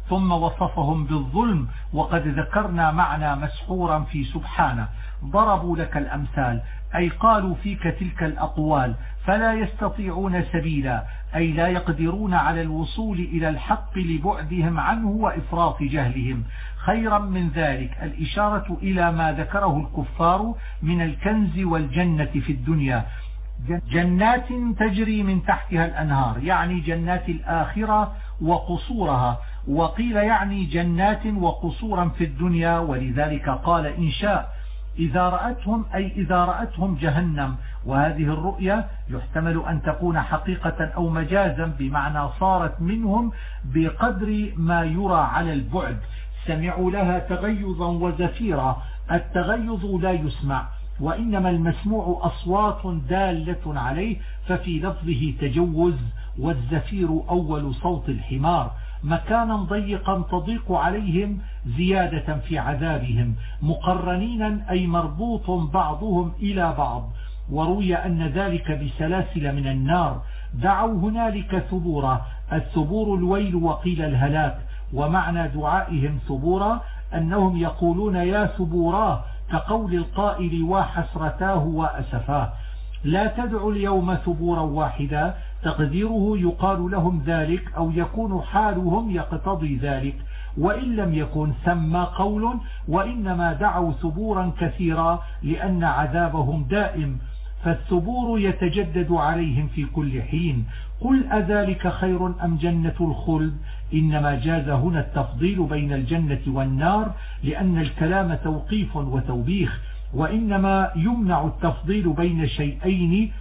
ثم وصفهم بالظلم، وقد ذكرنا معنى مسحورا في سبحانه. ضربوا لك الأمثال، أي قالوا فيك تلك الأقوال، فلا يستطيعون سبيلا، أي لا يقدرون على الوصول إلى الحق لبعدهم عنه وإفراط جهلهم. خيرا من ذلك الإشارة إلى ما ذكره الكفار من الكنز والجنة في الدنيا، جنات تجري من تحتها الأنهار، يعني جنات الآخرة وقصورها، وقيل يعني جنات وقصورا في الدنيا، ولذلك قال إن شاء إذا رأتهم، أي إذا رأتهم جهنم. وهذه الرؤية يحتمل أن تكون حقيقة أو مجازا، بمعنى صارت منهم بقدر ما يرى على البعد. سمعوا لها تغيظا وزفيرا، التغيظ لا يسمع، وإنما المسموع أصوات دالة عليه، ففي لفظه تجوز، والزفير أول صوت الحمار. مكانا ضيقا تضيق عليهم زيادة في عذابهم، مقرنين أي مربوط بعضهم إلى بعض. وروي أن ذلك بسلاسل من النار. دعوا هنالك ثبورا، الثبور الويل وقيل الهلاك. ومعنى دعائهم ثبورا أنهم يقولون يا ثبوراه، كقول القائل وحسرتاه وأسفاه. لا تدعوا اليوم ثبورا واحدا، تقديره يقال لهم ذلك، أو يكون حالهم يقتضي ذلك، وإن لم يكن ثم قول، وإنما دعوا ثبورا كثيرا لأن عذابهم دائم، فالثبور يتجدد عليهم في كل حين. قل أذلك خير أم جنة الخلد؟ إنما جاز هنا التفضيل بين الجنة والنار، لأن الكلام توقيف وتوبيخ، وإنما يمنع التفضيل بين شيئين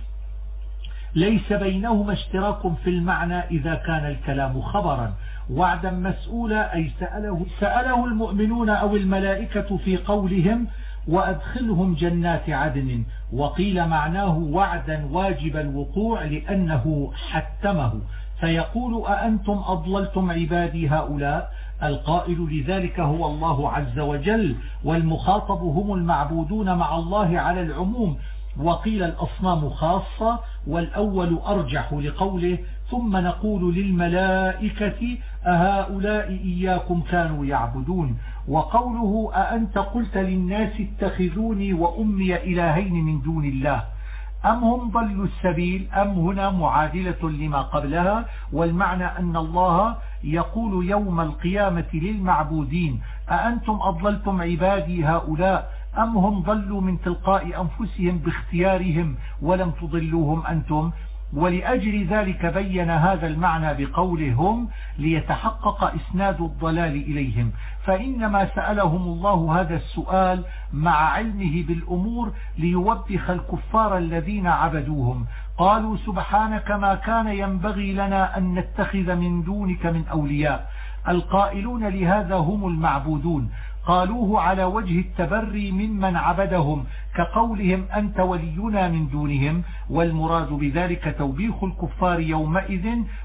ليس بينهما اشتراك في المعنى إذا كان الكلام خبرا. وعدا مسؤولا، أي سأله المؤمنون أو الملائكة في قولهم وأدخلهم جنات عدن، وقيل معناه وعدا واجب الوقوع لأنه حتمه، فيقول أأنتم أضللتم عبادي هؤلاء؟ القائل لذلك هو الله عز وجل، والمخاطب هم المعبودون مع الله على العموم، وقيل الأصنام خاصة، والأول أرجح لقوله ثم نقول للملائكة أهؤلاء إياكم كانوا يعبدون. وقوله أأنت قلت للناس اتخذوني وأمي إلهين من دون الله، أم هم ضلوا السبيل؟ أم هنا معادلة لما قبلها، والمعنى أن الله يقول يوم القيامة للمعبودين أأنتم أضللتم عبادي هؤلاء أم هم ضلوا من تلقاء أنفسهم باختيارهم ولم تضلوهم أنتم؟ ولأجل ذلك بين هذا المعنى بقولهم ليتحقق إسناد الضلال إليهم، فإنما سألهم الله هذا السؤال مع علمه بالأمور ليوبخ الكفار الذين عبدوهم. قالوا سبحانك ما كان ينبغي لنا أن نتخذ من دونك من أولياء. القائلون لهذا هم المعبودون، قالوه على وجه التبري ممن عبدهم، كقولهم أنت ولينا من دونهم، والمراد بذلك توبيخ الكفار يومئذ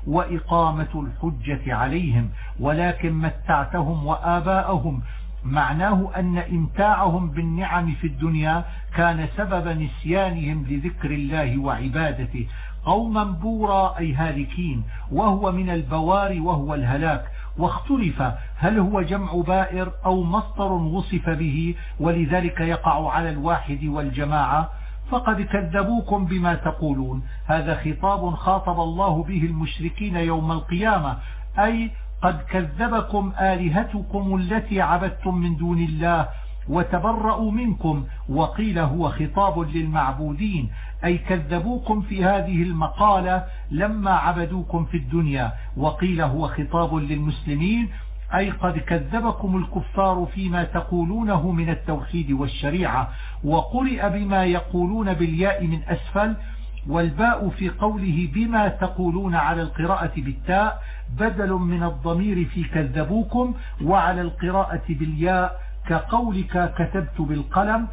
وإقامة الحجة عليهم. ولكن متعتهم وآباءهم، معناه أن إمتاعهم بالنعم في الدنيا كان سبب نسيانهم لذكر الله وعبادته. قوما بورا أي هالكين، وهو من البوار وهو الهلاك. واختلف هل هو جمع بائر أو مصدر وصف به، ولذلك يقع على الواحد والجماعة. فقد كذبوكم بما تقولون، هذا خطاب خاطب الله به المشركين يوم القيامة، أي قد كذبكم آلهتكم التي عبدتم من دون الله وتبرأوا منكم. وقيل هو خطاب للمعبودين، أي كذبوكم في هذه المقالة لما عبدوكم في الدنيا. وقيل هو خطاب للمسلمين، أي قد كذبكم الكفار فيما تقولونه من التوحيد والشريعة. وقرئ بما يقولون بالياء من أسفل، والباء في قوله بما تقولون على القراءة بالتاء بدل من الضمير في كذبوكم، وعلى القراءة بالياء كقولك كتبت بالقلم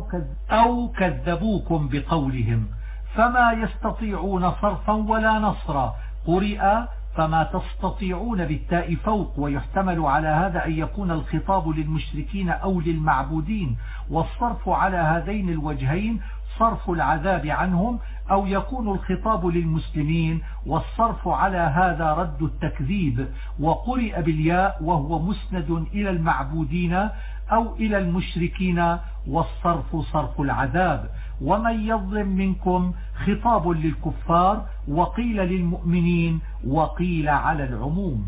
أو كذبوكم بقولهم. فما يستطيعون صرفا ولا نصرا، قرئ فما تستطيعون بالتاء فوق، ويحتمل على هذا أن يكون الخطاب للمشركين أو للمعبودين، والصرف على هذين الوجهين صرف العذاب عنهم، أو يكون الخطاب للمسلمين والصرف على هذا رد التكذيب، وقرئ بالياء وهو مسند إلى المعبودين أو إلى المشركين، والصرف صرف العذاب. ومن يظلم منكم خطاب للكفار، وقيل للمؤمنين، وقيل على العموم.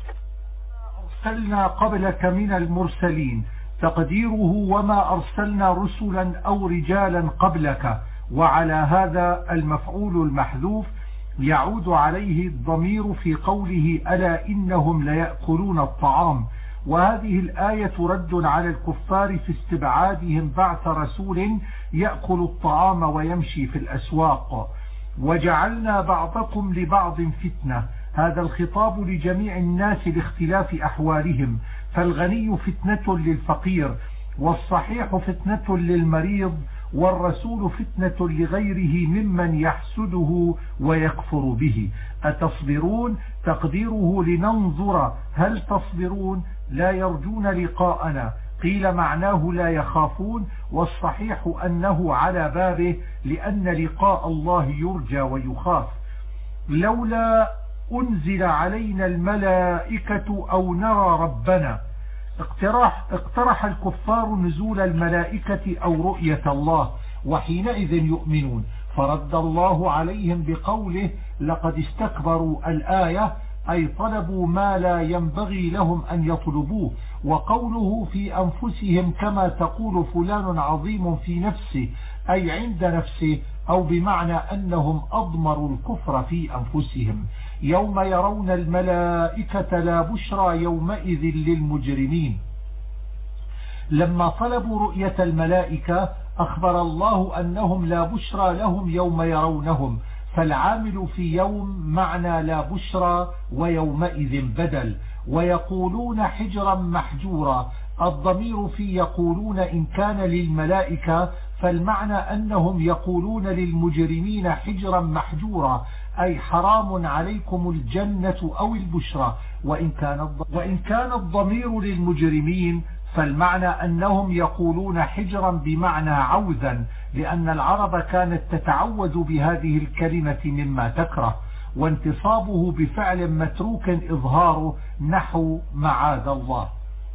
أرسلنا قبلك من المرسلين، تقديره وما أرسلنا رسلا أو رجالا قبلك، وعلى هذا المفعول المحذوف يعود عليه الضمير في قوله ألا إنهم ليأكلون الطعام. وهذه الآية رد على الكفار في استبعادهم بعث رسول يأكل الطعام ويمشي في الأسواق. وجعلنا بعضكم لبعض فتنة، هذا الخطاب لجميع الناس لاختلاف أحوالهم، فالغني فتنة للفقير، والصحيح فتنة للمريض، والرسول فتنة لغيره ممن يحسده ويكفر به. أتصبرون؟ تقديره لننظر هل تصبرون، لا يرجون لقاءنا، قيل معناه لا يخافون، والصحيح أنه على بابه لأن لقاء الله يرجى ويخاف. لولا أنزل علينا الملائكة أو نرى ربنا، اقترح الكفار نزول الملائكة أو رؤية الله، وحينئذ يؤمنون، فرد الله عليهم بقوله لقد استكبروا الآية، أي طلبوا ما لا ينبغي لهم أن يطلبوه. وقوله في أنفسهم كما تقول فلان عظيم في نفسه، أي عند نفسه، أو بمعنى أنهم أضمروا الكفر في أنفسهم. يوم يرون الملائكة لا بشرى يومئذ للمجرمين. لما طلبوا رؤية الملائكة أخبر الله أنهم لا بشرى لهم يوم يرونهم، فالعامل في يوم معنى لا بشرى، ويومئذ بدل. ويقولون حجرا محجورا، الضمير في يقولون إن كان للملائكة، فالمعنى أنهم يقولون للمجرمين حجرا محجورا، أي حرام عليكم الجنة أو البشرى. وإن كان الضمير للمجرمين، فالمعنى أنهم يقولون حجرا بمعنى عوذا، لأن العرب كانت تتعود بهذه الكلمة مما تكره، وانتصابه بفعل متروك إظهاره نحو معاذ الله.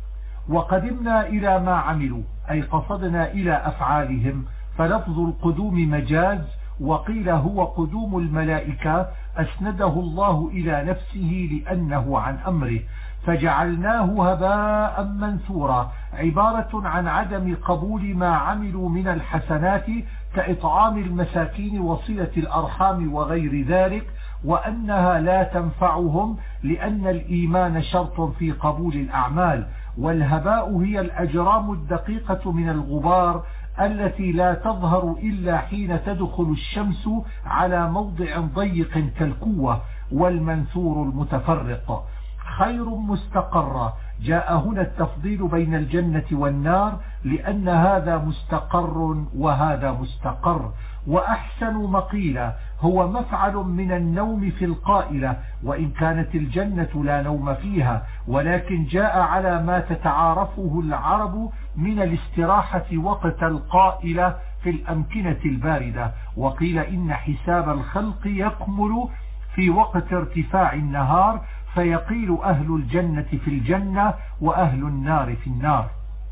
وقدمنا إلى ما عملوا، أي قصدنا إلى أفعالهم، فلفظ القدوم مجاز، وقيل هو قدوم الملائكة، أسنده الله إلى نفسه لأنه عن أمره. فجعلناه هباء منثورا، عبارة عن عدم قبول ما عملوا من الحسنات كإطعام المساكين وصلة الأرحام وغير ذلك، وأنها لا تنفعهم لأن الإيمان شرط في قبول الأعمال. والهباء هي الأجرام الدقيقة من الغبار التي لا تظهر إلا حين تدخل الشمس على موضع ضيق كالكوة، والمنثور المتفرق. خير مستقرة، جاء هنا التفضيل بين الجنة والنار لأن هذا مستقر وهذا مستقر. وأحسن مقيلة هو مفعل من النوم في القائلة، وإن كانت الجنة لا نوم فيها، ولكن جاء على ما تتعارفه العرب من الاستراحة وقت القائلة في الأمكنة الباردة. وقيل إن حساب الخلق يكمل في وقت ارتفاع النهار، فيقيل أهل الجنة في الجنة وأهل النار في النار.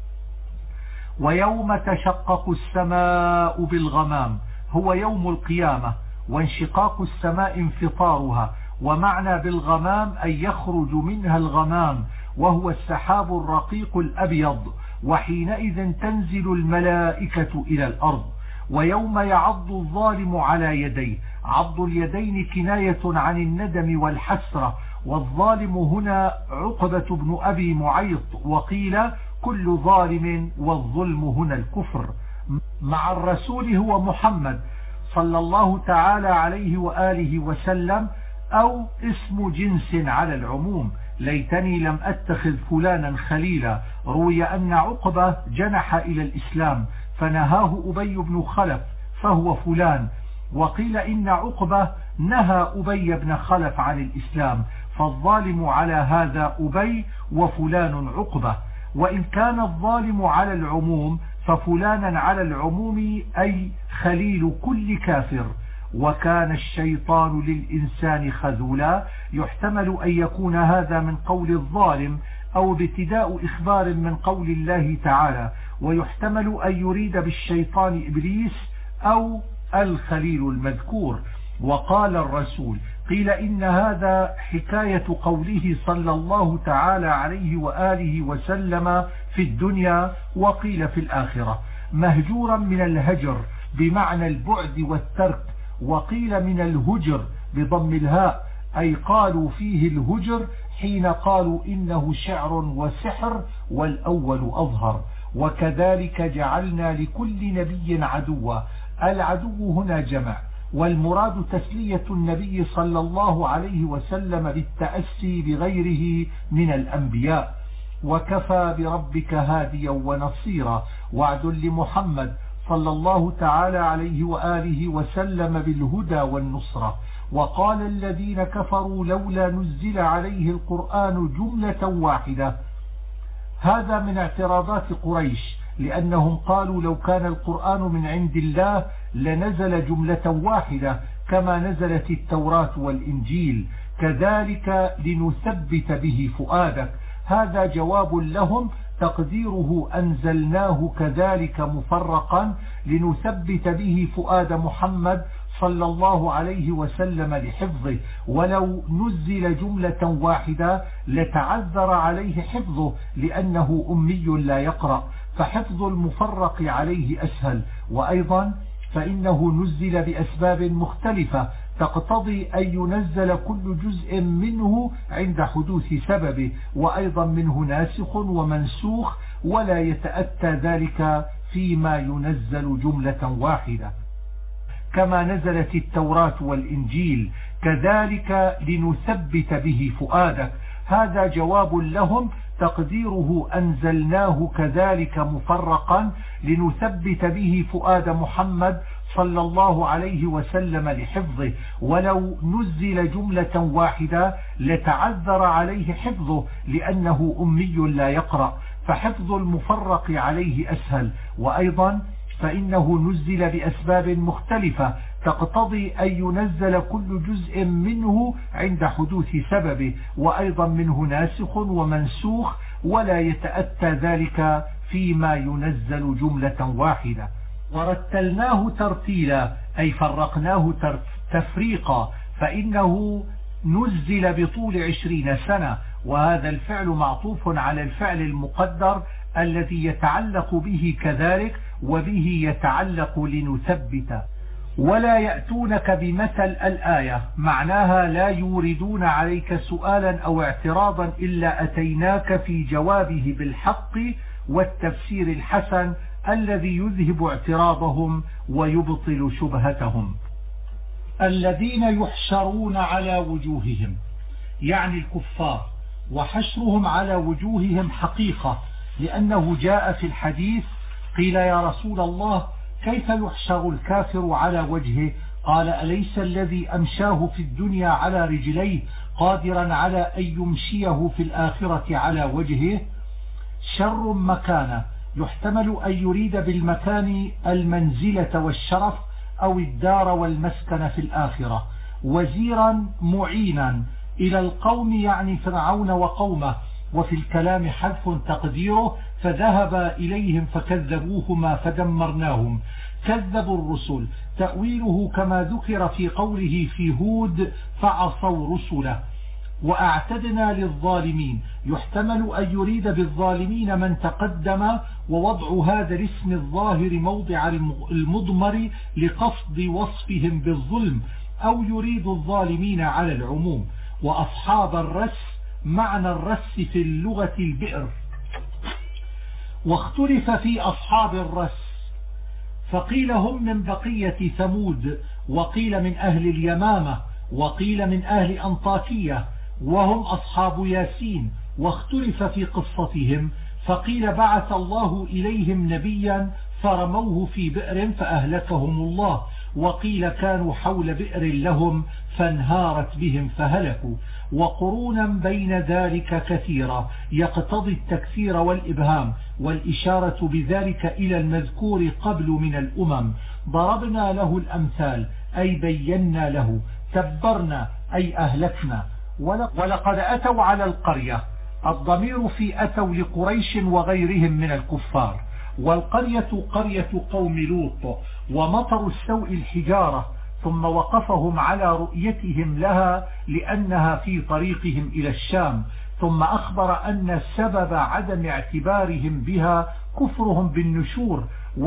ويوم تشقق السماء بالغمام هو يوم القيامة، وانشقاق السماء انفطارها، ومعنى بالغمام أي يخرج منها الغمام، وهو السحاب الرقيق الأبيض، وحينئذ تنزل الملائكة إلى الأرض. ويوم يعض الظالم على يديه، عض اليدين كناية عن الندم والحسرة، والظالم هنا عقبة بن أبي معيط، وقيل كل ظالم، والظلم هنا الكفر. مع الرسول هو محمد صلى الله تعالى عليه وآله وسلم، أو اسم جنس على العموم. ليتني لم أتخذ فلانا خليلا. روي أن عقبة جنح إلى الإسلام فنهاه أبي بن خلف فهو فلان، وقيل إن عقبة نهى أبي بن خلف عن الإسلام، فالظالم على هذا أبي وفلان عقبة. وإن كان الظالم على العموم ففلانا على العموم أي خليل كل كافر. وكان الشيطان للإنسان خذولا، يحتمل أن يكون هذا من قول الظالم أو ابتداء إخبار من قول الله تعالى، ويحتمل أن يريد بالشيطان إبليس أو الخليل المذكور. وقال الرسول قيل إن هذا حكاية قوله صلى الله تعالى عليه وآله وسلم في الدنيا، وقيل في الآخرة مهجورا من الهجر بمعنى البعد والترك، وقيل من الهجر بضم الهاء، أي قالوا فيه الهجر حين قالوا إنه شعر وسحر، والأول أظهر. وكذلك جعلنا لكل نبي عدوا، العدو هنا جمع، والمراد تسلية النبي صلى الله عليه وسلم بالتأسي بغيره من الأنبياء. وكفى بربك هاديا ونصيرا، وعد لمحمد صلى الله تعالى عليه وآله وسلم بالهدى والنصرة. وقال الذين كفروا لولا نزل عليه القرآن جملة واحدة، هذا من اعتراضات قريش، لأنهم قالوا لو كان القرآن من عند الله لنزل جملة واحدة كما نزلت التوراة والإنجيل، كذلك لنثبت به فؤادك. هذا جواب لهم تقديره أنزلناه كذلك مفرقا لنثبت به فؤاد محمد صلى الله عليه وسلم لحفظه، ولو نزل جملة واحدة لتعذر عليه حفظه لأنه أمي لا يقرأ، فحفظ المفرق عليه أسهل. وأيضا فإنه نزل بأسباب مختلفة تقتضي أن ينزل كل جزء منه عند حدوث سببه، وأيضا منه ناسخ ومنسوخ، ولا يتأتى ذلك فيما ينزل جملة واحدة كما نزلت التوراة والإنجيل، كذلك لنثبت به فؤادك. هذا جواب لهم تقديره أنزلناه كذلك مفرقا لنثبت به فؤاد محمد صلى الله عليه وسلم لحفظه، ولو نزل جملة واحدة لتعذر عليه حفظه لأنه أمي لا يقرأ، فحفظ المفرق عليه أسهل. وأيضا فإنه نزل بأسباب مختلفة تقتضي أن ينزل كل جزء منه عند حدوث سببه، وأيضا منه ناسخ ومنسوخ، ولا يتأتى ذلك فيما ينزل جملة واحدة. ورتلناه ترتيلا أي فرقناه تفريقا، فإنه نزل بطول 20 سنة، وهذا الفعل معطوف على الفعل المقدر الذي يتعلق به كذلك، وبه يتعلق لنثبت. ولا يأتونك بمثل الآية معناها لا يوردون عليك سؤالا أو اعتراضا إلا أتيناك في جوابه بالحق والتفسير الحسن الذي يذهب اعتراضهم ويبطل شبهتهم. الذين يحشرون على وجوههم يعني الكفار، وحشرهم على وجوههم حقيقة، لأنه جاء في الحديث قيل يا رسول الله كيف يحشر الكافر على وجهه؟ قال أليس الذي أمشاه في الدنيا على رجليه قادرا على أن يمشيه في الآخرة على وجهه؟ شر مكانه، يحتمل أن يريد بالمكان المنزلة والشرف أو الدار والمسكن في الآخرة. وزيرا معينا إلى القوم يعني فرعون وقومه، وفي الكلام حذف تقديره فذهب إليهم فكذبوهما فدمرناهم. كذبوا الرسل تأويله كما ذكر في قوله في هود فعصوا رسله. وأعتدنا للظالمين، يحتمل أن يريد بالظالمين من تقدم، ووضع هذا الاسم الظاهر موضع المضمر لقصد وصفهم بالظلم، أو يريد الظالمين على العموم. وأصحاب الرس معنى الرس في اللغة البئر. واختلف في أصحاب الرس، فقيل هم من بقية ثمود، وقيل من أهل اليمامة، وقيل من أهل أنطاكية، وهم أصحاب ياسين. واختلف في قصتهم، فقيل بعث الله إليهم نبيا فرموه في بئر فأهلكهم الله، وقيل كانوا حول بئر لهم فانهارت بهم فهلكوا. وقرونا بين ذلك كثيرة يقتضي التكثير والإبهام، والإشارة بذلك إلى المذكور قبل من الأمم. ضربنا له الأمثال أي بينا له، تبرنا أي أهلكنا. ولقد أتوا على القرية، الضمير في أتوا لقريش وغيرهم من الكفار. والقرية قرية قوم لوط، ومطر السوء الحجارة، ثم وقفهم على رؤيتهم لها لأنها في طريقهم إلى الشام، ثم أخبر أن سبب عدم اعتبارهم بها كفرهم بالنشور،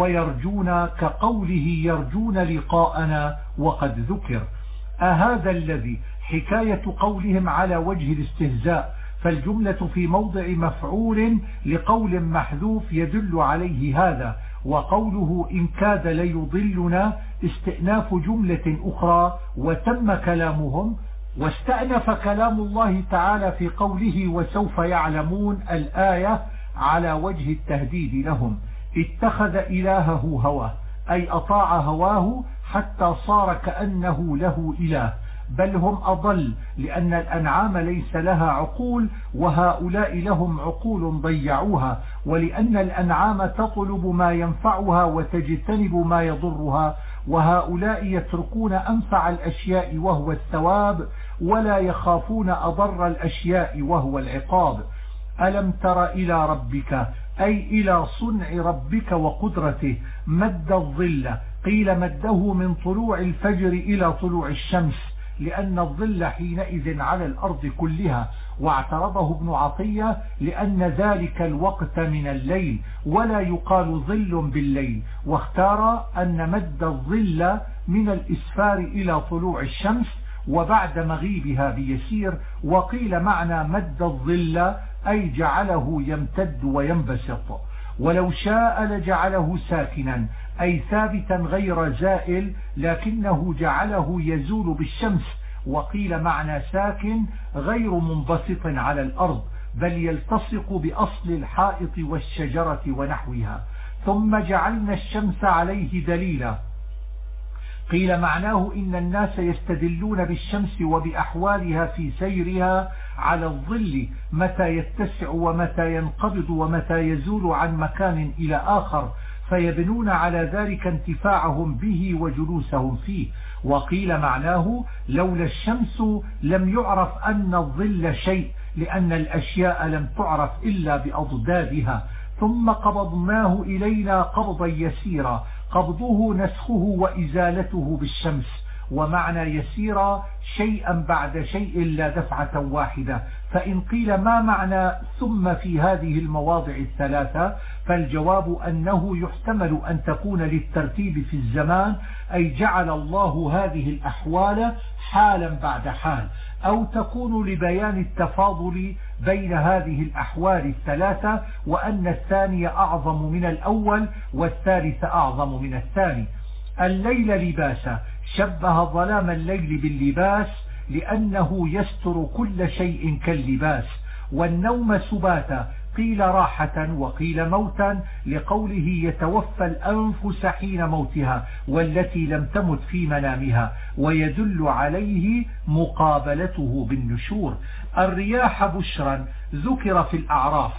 ويرجون كقوله يرجون لقاءنا وقد ذكر. أهذا الذي حكاية قولهم على وجه الاستهزاء، فالجملة في موضع مفعول لقول محذوف يدل عليه هذا، وقوله إن كاد ليضلنا استئناف جملة أخرى وتم كلامهم. واستأنف كلام الله تعالى في قوله وسوف يعلمون الآية على وجه التهديد لهم. اتخذ إلهه هواه أي أطاع هواه حتى صار كأنه له إله، بل هم أضل لأن الأنعام ليس لها عقول وهؤلاء لهم عقول ضيعوها، ولأن الأنعام تطلب ما ينفعها وتجتنب ما يضرها، وهؤلاء يتركون أنفع الأشياء وهو الثواب ولا يخافون أضر الأشياء وهو العقاب. ألم تر إلى ربك أي إلى صنع ربك وقدرته مد الظل، قيل مده من طلوع الفجر إلى طلوع الشمس لأن الظل حينئذ على الأرض كلها، واعترضه ابن عطية لأن ذلك الوقت من الليل ولا يقال ظل بالليل، واختار أن مد الظل من الإسفار إلى طلوع الشمس وبعد مغيبها بيسير. وقيل معنى مد الظل أي جعله يمتد وينبسط. ولو شاء لجعله ساكنا أي ثابتا غير زائل، لكنه جعله يزول بالشمس. وقيل معنى ساكن غير منبسط على الأرض بل يلتصق بأصل الحائط والشجرة ونحوها. ثم جعلنا الشمس عليه دليلا، قيل معناه إن الناس يستدلون بالشمس وبأحوالها في سيرها على الظل متى يتسع ومتى ينقبض ومتى يزول عن مكان إلى آخر، فيبنون على ذلك انتفاعهم به وجلوسهم فيه. وقيل معناه لولا الشمس لم يعرف أن الظل شيء لأن الأشياء لم تعرف إلا بأضدادها. ثم قبضناه إلينا قبضا يسيرا، قبضه نسخه وإزالته بالشمس. ومعنى يسيرا شيئا بعد شيء لا دفعة واحدة. فإن قيل ما معنى ثم في هذه المواضع الثلاثة، فالجواب أنه يحتمل أن تكون للترتيب في الزمان أي جعل الله هذه الأحوال حالا بعد حال، أو تكون لبيان التفاضل بين هذه الأحوال الثلاثة، وأن الثاني أعظم من الأول والثالث أعظم من الثاني. الليل لباسا، شبه ظلام الليل باللباس لأنه يستر كل شيء كاللباس. والنوم سباتا، قيل راحة وقيل موتا لقوله يتوفى الأنفس حين موتها والتي لم تمت في منامها، ويدل عليه مقابلته بالنشور. الرياح بشرا ذكر في الأعراف،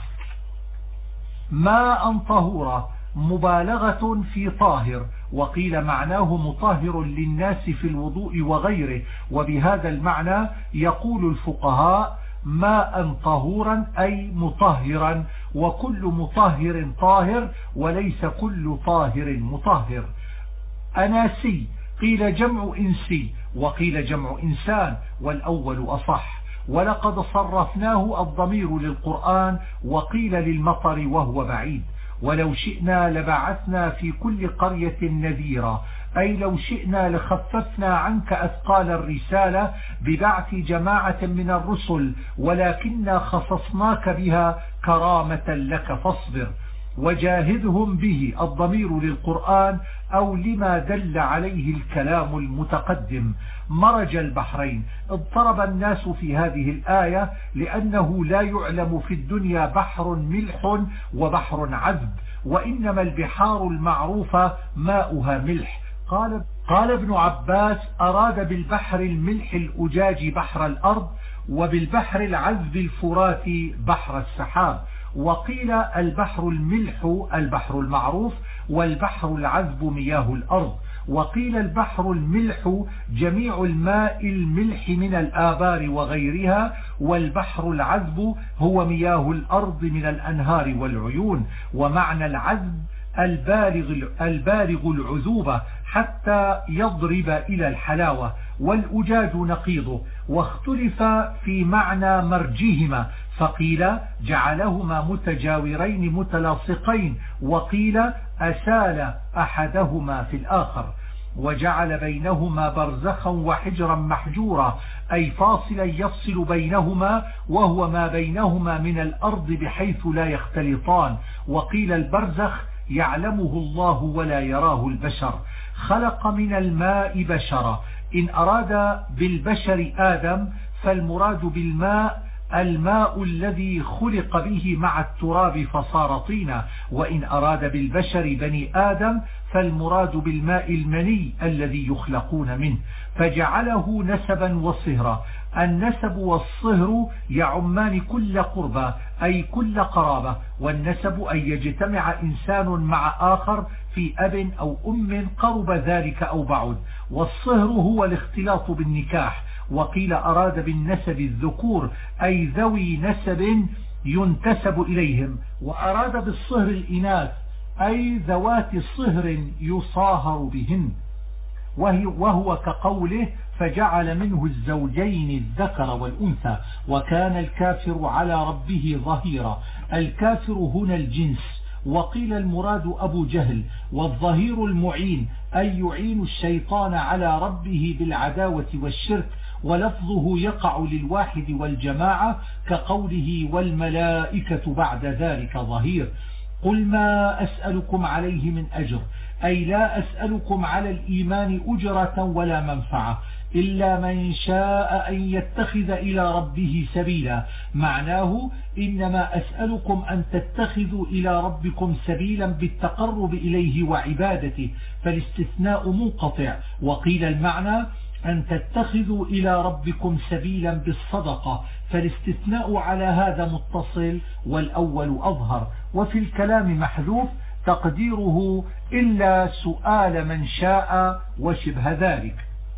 ماء طهورا مبالغة في طاهر، وقيل معناه مطهر للناس في الوضوء وغيره. وبهذا المعنى يقول الفقهاء ماء طهورا أي مطهرا، وكل مطهر طاهر وليس كل طاهر مطهر. أناسي، قيل جمع إنسي وقيل جمع إنسان والأول أصح. ولقد صرفناه الضمير للقرآن وقيل للمطر وهو بعيد. ولو شئنا لبعثنا في كل قرية نذيرا، أي لو شئنا لخففنا عنك أثقال الرسالة ببعث جماعة من الرسل، ولكننا خصصناك بها كرامة لك فاصبر. وجاهدهم به الضمير للقرآن أو لما دل عليه الكلام المتقدم. مرج البحرين، اضطرب الناس في هذه الآية لأنه لا يعلم في الدنيا بحر ملح وبحر عذب، وإنما البحار المعروفة ماؤها ملح. قال ابن عباس: أراد بالبحر الملح الأجاج بحر الأرض، وبالبحر العذب الفرات بحر السحاب. وقيل البحر الملح البحر المعروف، والبحر العذب مياه الأرض. وقيل البحر الملح جميع الماء الملح من الآبار وغيرها، والبحر العذب هو مياه الأرض من الأنهار والعيون. ومعنى العذب البالغ العذوبة حتى يضرب إلى الحلاوة، والأجاج نقيضه. واختلف في معنى مرجهما، فقيل جعلهما متجاورين متلاصقين، وقيل أسال أحدهما في الآخر، وجعل بينهما برزخا وحجرا محجورا، أي فاصلا يفصل بينهما، وهو ما بينهما من الأرض بحيث لا يختلطان. وقيل البرزخ يعلمه الله ولا يراه البشر. خلق من الماء بشرا. إن أراد بالبشر آدم فالمراد بالماء الماء الذي خلق به مع التراب فصار طينا، وإن أراد بالبشر بني آدم فالمراد بالماء المني الذي يخلقون منه، فجعله نسبا وصهرا. النسب والصهر يعمان كل قربة، أي كل قرابة. والنسب أن يجتمع إنسان مع آخر في أب أو أم قرب ذلك أو بعد. والصهر هو الاختلاط بالنكاح. وقيل أراد بالنسب الذكور، أي ذوي نسب ينتسب إليهم. وأراد بالصهر الإناث، أي ذوات صهر يصاهر بهن، وهو كقوله: فجعل منه الزوجين الذكر والأنثى. وكان الكافر على ربه ظهيرا. الكافر هنا الجنس. وقيل المراد أبو جهل. والظهير المعين، أي يعين الشيطان على ربه بالعداوة والشرك. ولفظه يقع للواحد والجماعة، كقوله: والملائكة بعد ذلك ظهير. قل ما أسألكم عليه من أجر، أي لا أسألكم على الإيمان أجرة ولا منفعة، إلا من شاء أن يتخذ إلى ربه سبيلا. معناه: إنما أسألكم أن تتخذوا إلى ربكم سبيلا بالتقرب إليه وعبادته، فالاستثناء منقطع. وقيل المعنى: أن تتخذوا إلى ربكم سبيلا بالصدقة، فالاستثناء على هذا متصل، والأول أظهر. وفي الكلام محذوف تقديره: إلا سؤال من شاء وشبه ذلك.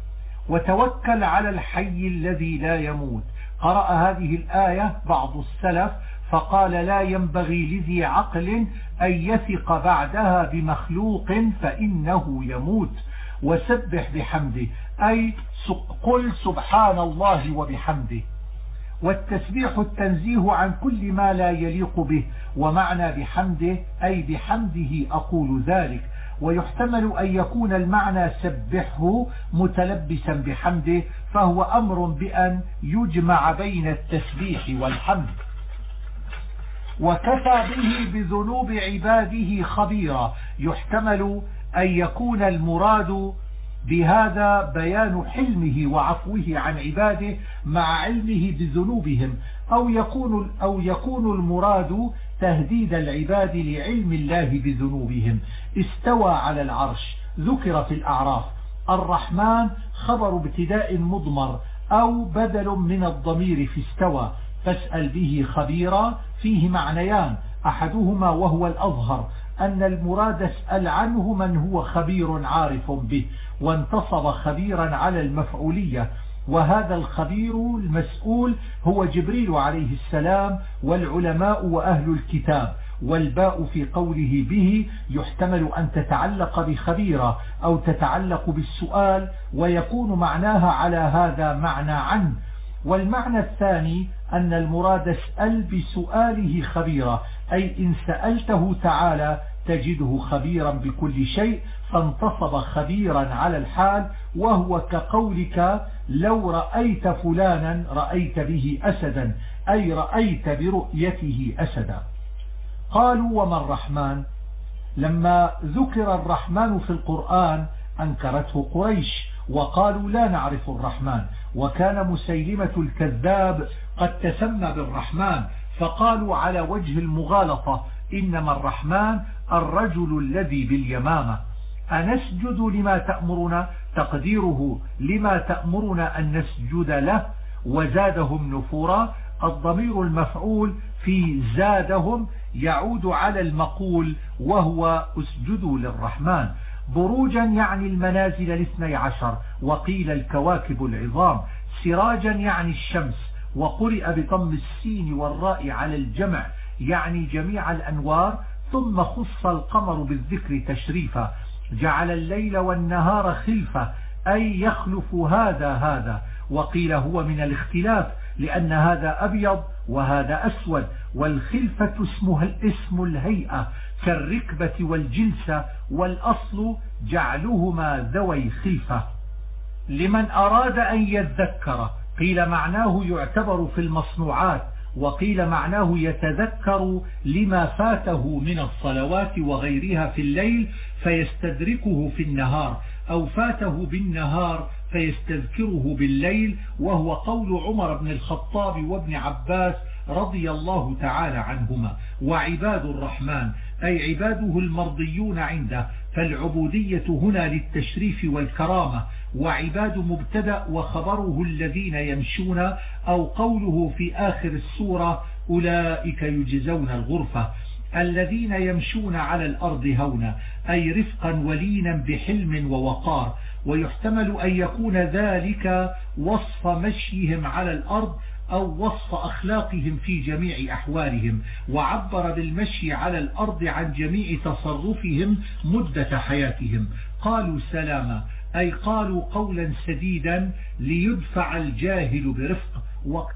وتوكل على الحي الذي لا يموت. قرأ هذه الآية بعض السلف فقال: لا ينبغي لذي عقل أن يثق بعدها بمخلوق فإنه يموت. وسبح بحمده، أي قل سبحان الله وبحمده. والتسبيح التنزيه عن كل ما لا يليق به. ومعنى بحمده أي بحمده أقول ذلك. ويحتمل أن يكون المعنى سبحه متلبسا بحمده، فهو أمر بأن يجمع بين التسبيح والحمد. وكفى به بذنوب عباده خبيرا. يحتمل أن يكون المراد بهذا بيان حلمه وعفوه عن عباده مع علمه بذنوبهم، أو يكون المراد تهديد العباد لعلم الله بذنوبهم. استوى على العرش ذكر في الأعراف. الرحمن خبر ابتداء مضمر أو بدل من الضمير في استوى. فاسأل به خبيرا فيه معنيان: أحدهما وهو الأظهر أن المراد اسأل عنه من هو خبير عارف به، وانتصب خبيرا على المفعولية. وهذا الخبير المسؤول هو جبريل عليه السلام والعلماء وأهل الكتاب. والباء في قوله به يحتمل أن تتعلق بخبيرة أو تتعلق بالسؤال، ويكون معناها على هذا معنى عنه. والمعنى الثاني أن المراد اسأل بسؤاله خبيرا، أي إن سألته تعالى تجده خبيرا بكل شيء، فانتصب خبيرا على الحال. وهو كقولك: لو رأيت فلانا رأيت به أسدا، أي رأيت برؤيته أسدا. قالوا: وما الرحمن؟ لما ذكر الرحمن في القرآن أنكرته قريش وقالوا: لا نعرف الرحمن. وكان مسيلمة الكذاب قد تسمى بالرحمن، فقالوا على وجه المغالطة: إنما الرحمن الرجل الذي باليمامة، أنسجد لما تأمرنا، تقديره لما تأمرنا أن نسجد له. وزادهم نفورا، الضمير المفعول في زادهم يعود على المقول وهو اسجدوا للرحمن. بروجا يعني المنازل 12، وقيل الكواكب العظام. سراجا يعني الشمس، وقرئ بضم السين والراء على الجمع يعني جميع الأنوار. ثم خص القمر بالذكر تشريفا. جعل الليل والنهار خلفة، أي يخلف هذا. وقيل هو من الاختلاف لأن هذا أبيض وهذا أسود، والخلفة اسم الهيئة كالركبة والجلسة، والأصل جعلهما ذوي خلفة. لمن أراد أن يذكر، قيل معناه يعتبر في المصنوعات، وقيل معناه يتذكر لما فاته من الصلوات وغيرها في الليل فيستدركه في النهار، أو فاته بالنهار فيستذكره بالليل، وهو قول عمر بن الخطاب وابن عباس رضي الله تعالى عنهما. وعباد الرحمن أي عباده المرضيون عنده، فالعبودية هنا للتشريف والكرامة. وعباد مبتدأ وخبره الذين يمشون، أو قوله في آخر السورة أولئك يجزون الغرفة. الذين يمشون على الأرض هونا أي رفقا ولينا بحلم ووقار. ويحتمل أن يكون ذلك وصف مشيهم على الأرض أو وصف أخلاقهم في جميع أحوالهم. وعبر بالمشي على الأرض عن جميع تصرفهم مدة حياتهم. قالوا سلاما أي قالوا قولا سديدا ليدفع الجاهل برفق.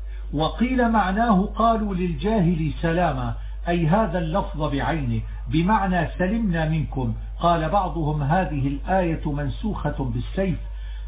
وقيل معناه قالوا للجاهل سلاما أي هذا اللفظ بعينه بمعنى سلمنا منكم. قال بعضهم هذه الآية منسوخة بالسيف،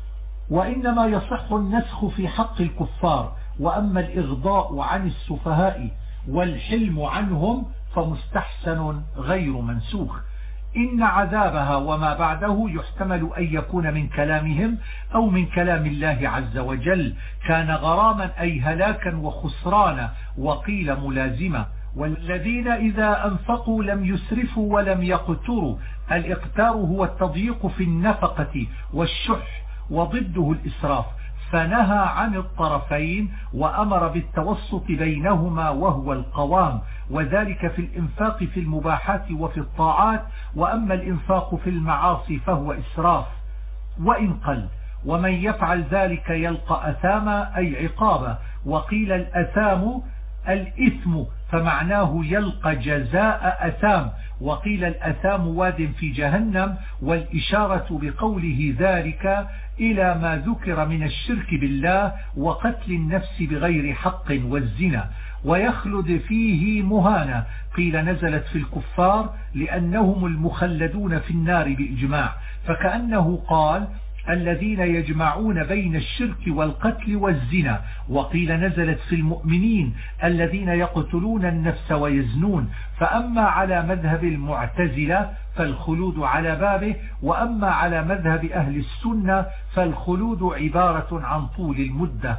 وإنما يصح النسخ في حق الكفار. وأما الإغضاء عن السفهاء والحلم عنهم فمستحسن غير منسوخ. إن عذابها وما بعده يحتمل أن يكون من كلامهم أو من كلام الله عز وجل. كان غراما أي هلاكا وخسرانا، وقيل ملازمة. والذين إذا أنفقوا لم يسرفوا ولم يقتروا. الإقتار هو التضييق في النفقة والشح، وضده الإسراف، فنهى عن الطرفين وأمر بالتوسط بينهما وهو القوام، وذلك في الإنفاق في المباحات وفي الطاعات. وأما الإنفاق في المعاصي فهو إسراف وإن قل. ومن يفعل ذلك يلقى أثاما أي عقابا. وقيل الأثام الإثم فمعناه يلقى جزاء أثام. وقيل الأثام واد في جهنم، والإشارة بقوله ذلك إلى ما ذكر من الشرك بالله وقتل النفس بغير حق والزنا. ويخلد فيه مهانا، قيل نزلت في الكفار لأنهم المخلدون في النار بإجماع، فكأنه قال الذين يجمعون بين الشرك والقتل والزنا. وقيل نزلت في المؤمنين الذين يقتلون النفس ويزنون. فأما على مذهب المعتزلة فالخلود على بابه، وأما على مذهب أهل السنة فالخلود عبارة عن طول المدة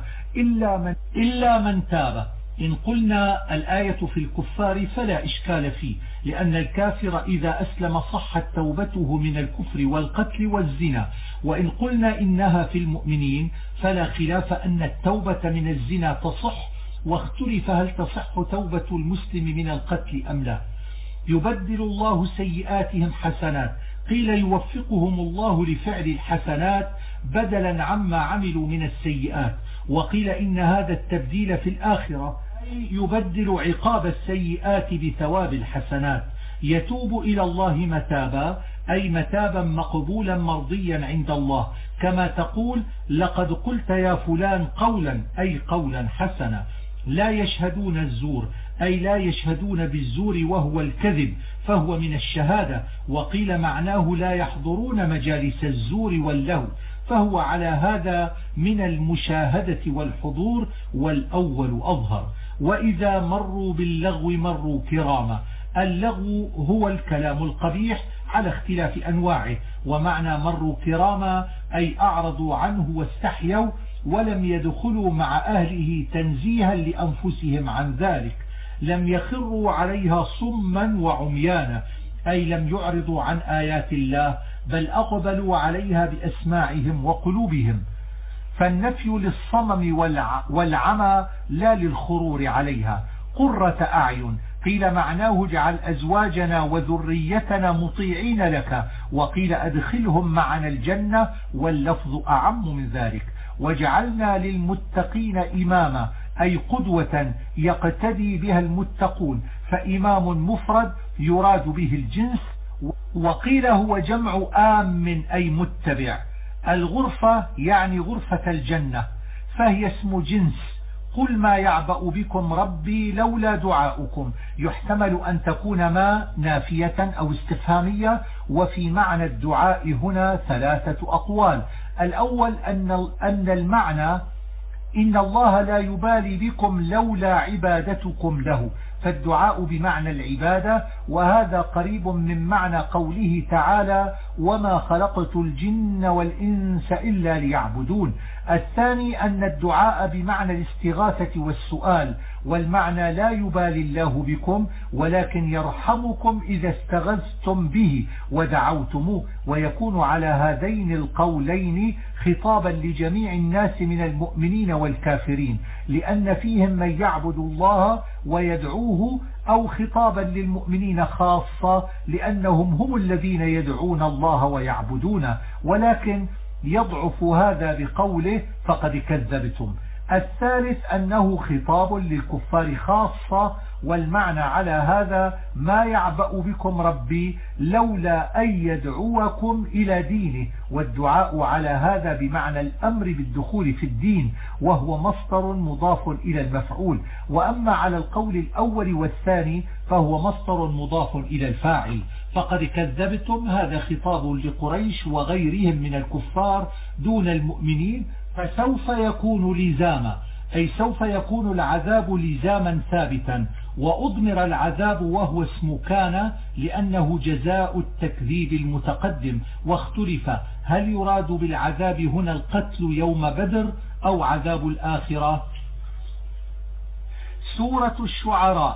إلا من تاب. إن قلنا الآية في الكفار فلا إشكال فيه، لأن الكافر إذا أسلم صحت توبته من الكفر والقتل والزنا. وإن قلنا إنها في المؤمنين فلا خلاف أن التوبة من الزنا تصح، واختلف هل تصح توبة المسلم من القتل أم لا. يبدل الله سيئاتهم حسنات، قيل يوفقهم الله لفعل الحسنات بدلا عما عملوا من السيئات. وقيل إن هذا التبديل في الآخرة يبدل عقاب السيئات بثواب الحسنات. يتوب إلى الله متابا أي متابا مقبولا مرضيا عند الله، كما تقول لقد قلت يا فلان قولا أي قولا حسنا. لا يشهدون الزور أي لا يشهدون بالزور وهو الكذب، فهو من الشهادة. وقيل معناه لا يحضرون مجالس الزور واللهو، فهو على هذا من المشاهدة والحضور، والأول أظهر. وإذا مروا باللغو مروا كراما. اللغو هو الكلام القبيح على اختلاف أنواعه، ومعنى مروا كراما أي أعرضوا عنه واستحيوا ولم يدخلوا مع أهله تنزيها لأنفسهم عن ذلك. لم يخروا عليها صما وعميانا أي لم يعرضوا عن آيات الله بل أقبلوا عليها بأسماعهم وقلوبهم. فالنفي للصمم والعمى لا للخرور عليها. قرة أعين قيل معناه اجعل أزواجنا وذريتنا مطيعين لك، وقيل أدخلهم معنا الجنة، واللفظ أعم من ذلك. وجعلنا للمتقين إماما أي قدوة يقتدي بها المتقون، فإمام مفرد يراد به الجنس. وقيل هو جمع آم أي متبع. الغرفة يعني غرفة الجنة، فهي اسم جنس. قل ما يعبأ بكم ربي لولا دعاؤكم، يحتمل أن تكون ما نافية أو استفهامية. وفي معنى الدعاء هنا ثلاثة أقوال. الأول أن المعنى إن الله لا يبالي بكم لولا عبادتكم له، فالدعاء بمعنى العبادة، وهذا قريب من معنى قوله تعالى وما خلقت الجن والإنس إلا ليعبدون. الثاني أن الدعاء بمعنى الاستغاثة والسؤال، والمعنى لا يبالي الله بكم ولكن يرحمكم إذا استغثتم به ودعوتموه، ويكون على هذين القولين خطابا لجميع الناس من المؤمنين والكافرين، لأن فيهم من يعبد الله ويدعوه، أو خطابا للمؤمنين خاصة لأنهم هم الذين يدعون الله ويعبدونه. ولكن يضعف هذا بقوله فقد كذبتم. الثالث أنه خطاب للكفار خاصة، والمعنى على هذا ما يعبأ بكم ربي لولا أن يدعوكم إلى دينه، والدعاء على هذا بمعنى الأمر بالدخول في الدين، وهو مصدر مضاف إلى المفعول. وأما على القول الأول والثاني فهو مصدر مضاف إلى الفاعل. فقد كذبتم هذا خطاب لقريش وغيرهم من الكفار دون المؤمنين، فسوف يكون لزاما، أي سوف يكون العذاب لزاما ثابتا. وأضمر العذاب وهو اسم كان لأنه جزاء التكذيب المتقدم. واختلف هل يراد بالعذاب هنا القتل يوم بدر أو عذاب الآخرة. سورة الشعراء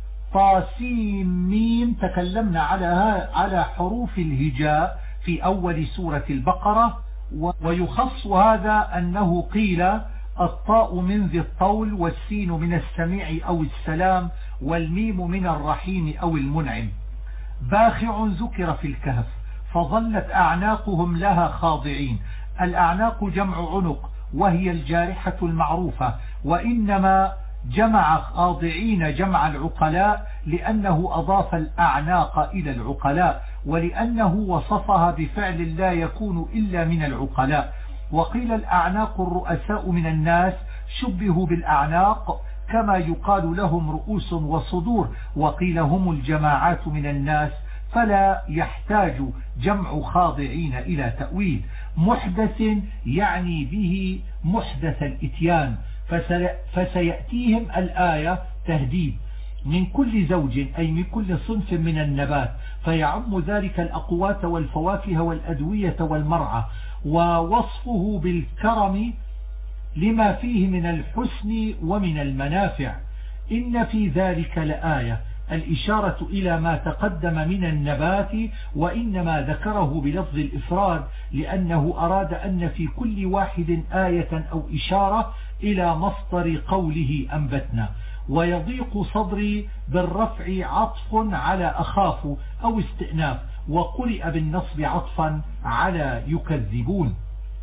طاسيم ميم تكلمنا على حروف الهجاء في أول سورة البقرة. ويخص هذا أنه قيل الطاء من ذي الطول، والسين من السميع أو السلام، والميم من الرحيم أو المنعم. باخع ذكر في الكهف فظلت أعناقهم لها خاضعين. الأعناق جمع عنق، وهي الجارحة المعروفة، وإنما جمع خاضعين جمع العقلاء لأنه أضاف الأعناق إلى العقلاء، ولأنه وصفها بفعل لا يكون إلا من العقلاء. وقيل الأعناق الرؤساء من الناس شبهوا بالأعناق كما يقال لهم رؤوس وصدور، وقيل هم الجماعات من الناس، فلا يحتاج جمع خاضعين إلى تأويل. محدث يعني به محدث الإتيان، فسيأتيهم الآية تهديد من كل زوج أي من كل صنف من النبات، فيعم ذلك الأقوات والفواكه والأدوية والمرعى. ووصفه بالكرم لما فيه من الحسن ومن المنافع. إن في ذلك لآية، الإشارة إلى ما تقدم من النبات، وإنما ذكره بلفظ الإفراد لأنه أراد أن في كل واحد آية أو إشارة إلى مصدر قوله أنبتنا. ويضيق صدري بالرفع عطف على أخاف أو استئناف، وقرئ بالنصب عطفا على يكذبون.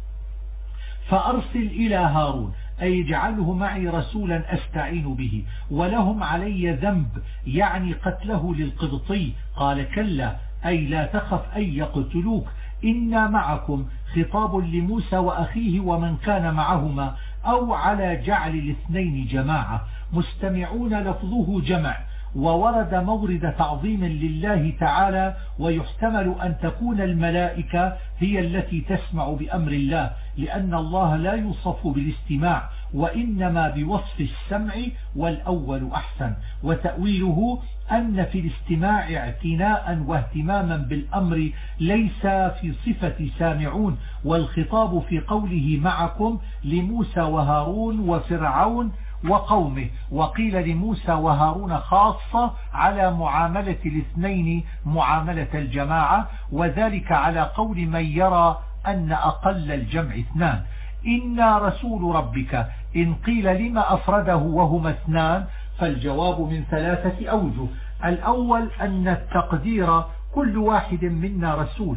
فأرسل إلى هارون أي اجعله معي رسولا أستعين به، ولهم علي ذنب يعني قتله للقبطي. قال كلا أي لا تخف أن يقتلوك، إنا معكم خطاب لموسى وأخيه ومن كان معهما، أو على جعل الاثنين جماعة. مستمعون لفظه جمع، وورد مورد تعظيم لله تعالى، ويحتمل أن تكون الملائكة هي التي تسمع بأمر الله، لأن الله لا يوصف بالاستماع وإنما بوصف السمع، والأول أحسن. وتأويله أن في الاستماع اعتناء واهتماما بالأمر ليس في صفة سامعون، والخطاب في قوله معكم لموسى وهارون وفرعون وقومه. وقيل لموسى وهارون خاصة على معاملة الاثنين معاملة الجماعة، وذلك على قول من يرى أن أقل الجمع اثنان. إنا رسول ربك، إن قيل لما أفرده وهما اثنان، فالجواب من 3 أوجه. الأول أن التقدير كل واحد منا رسول.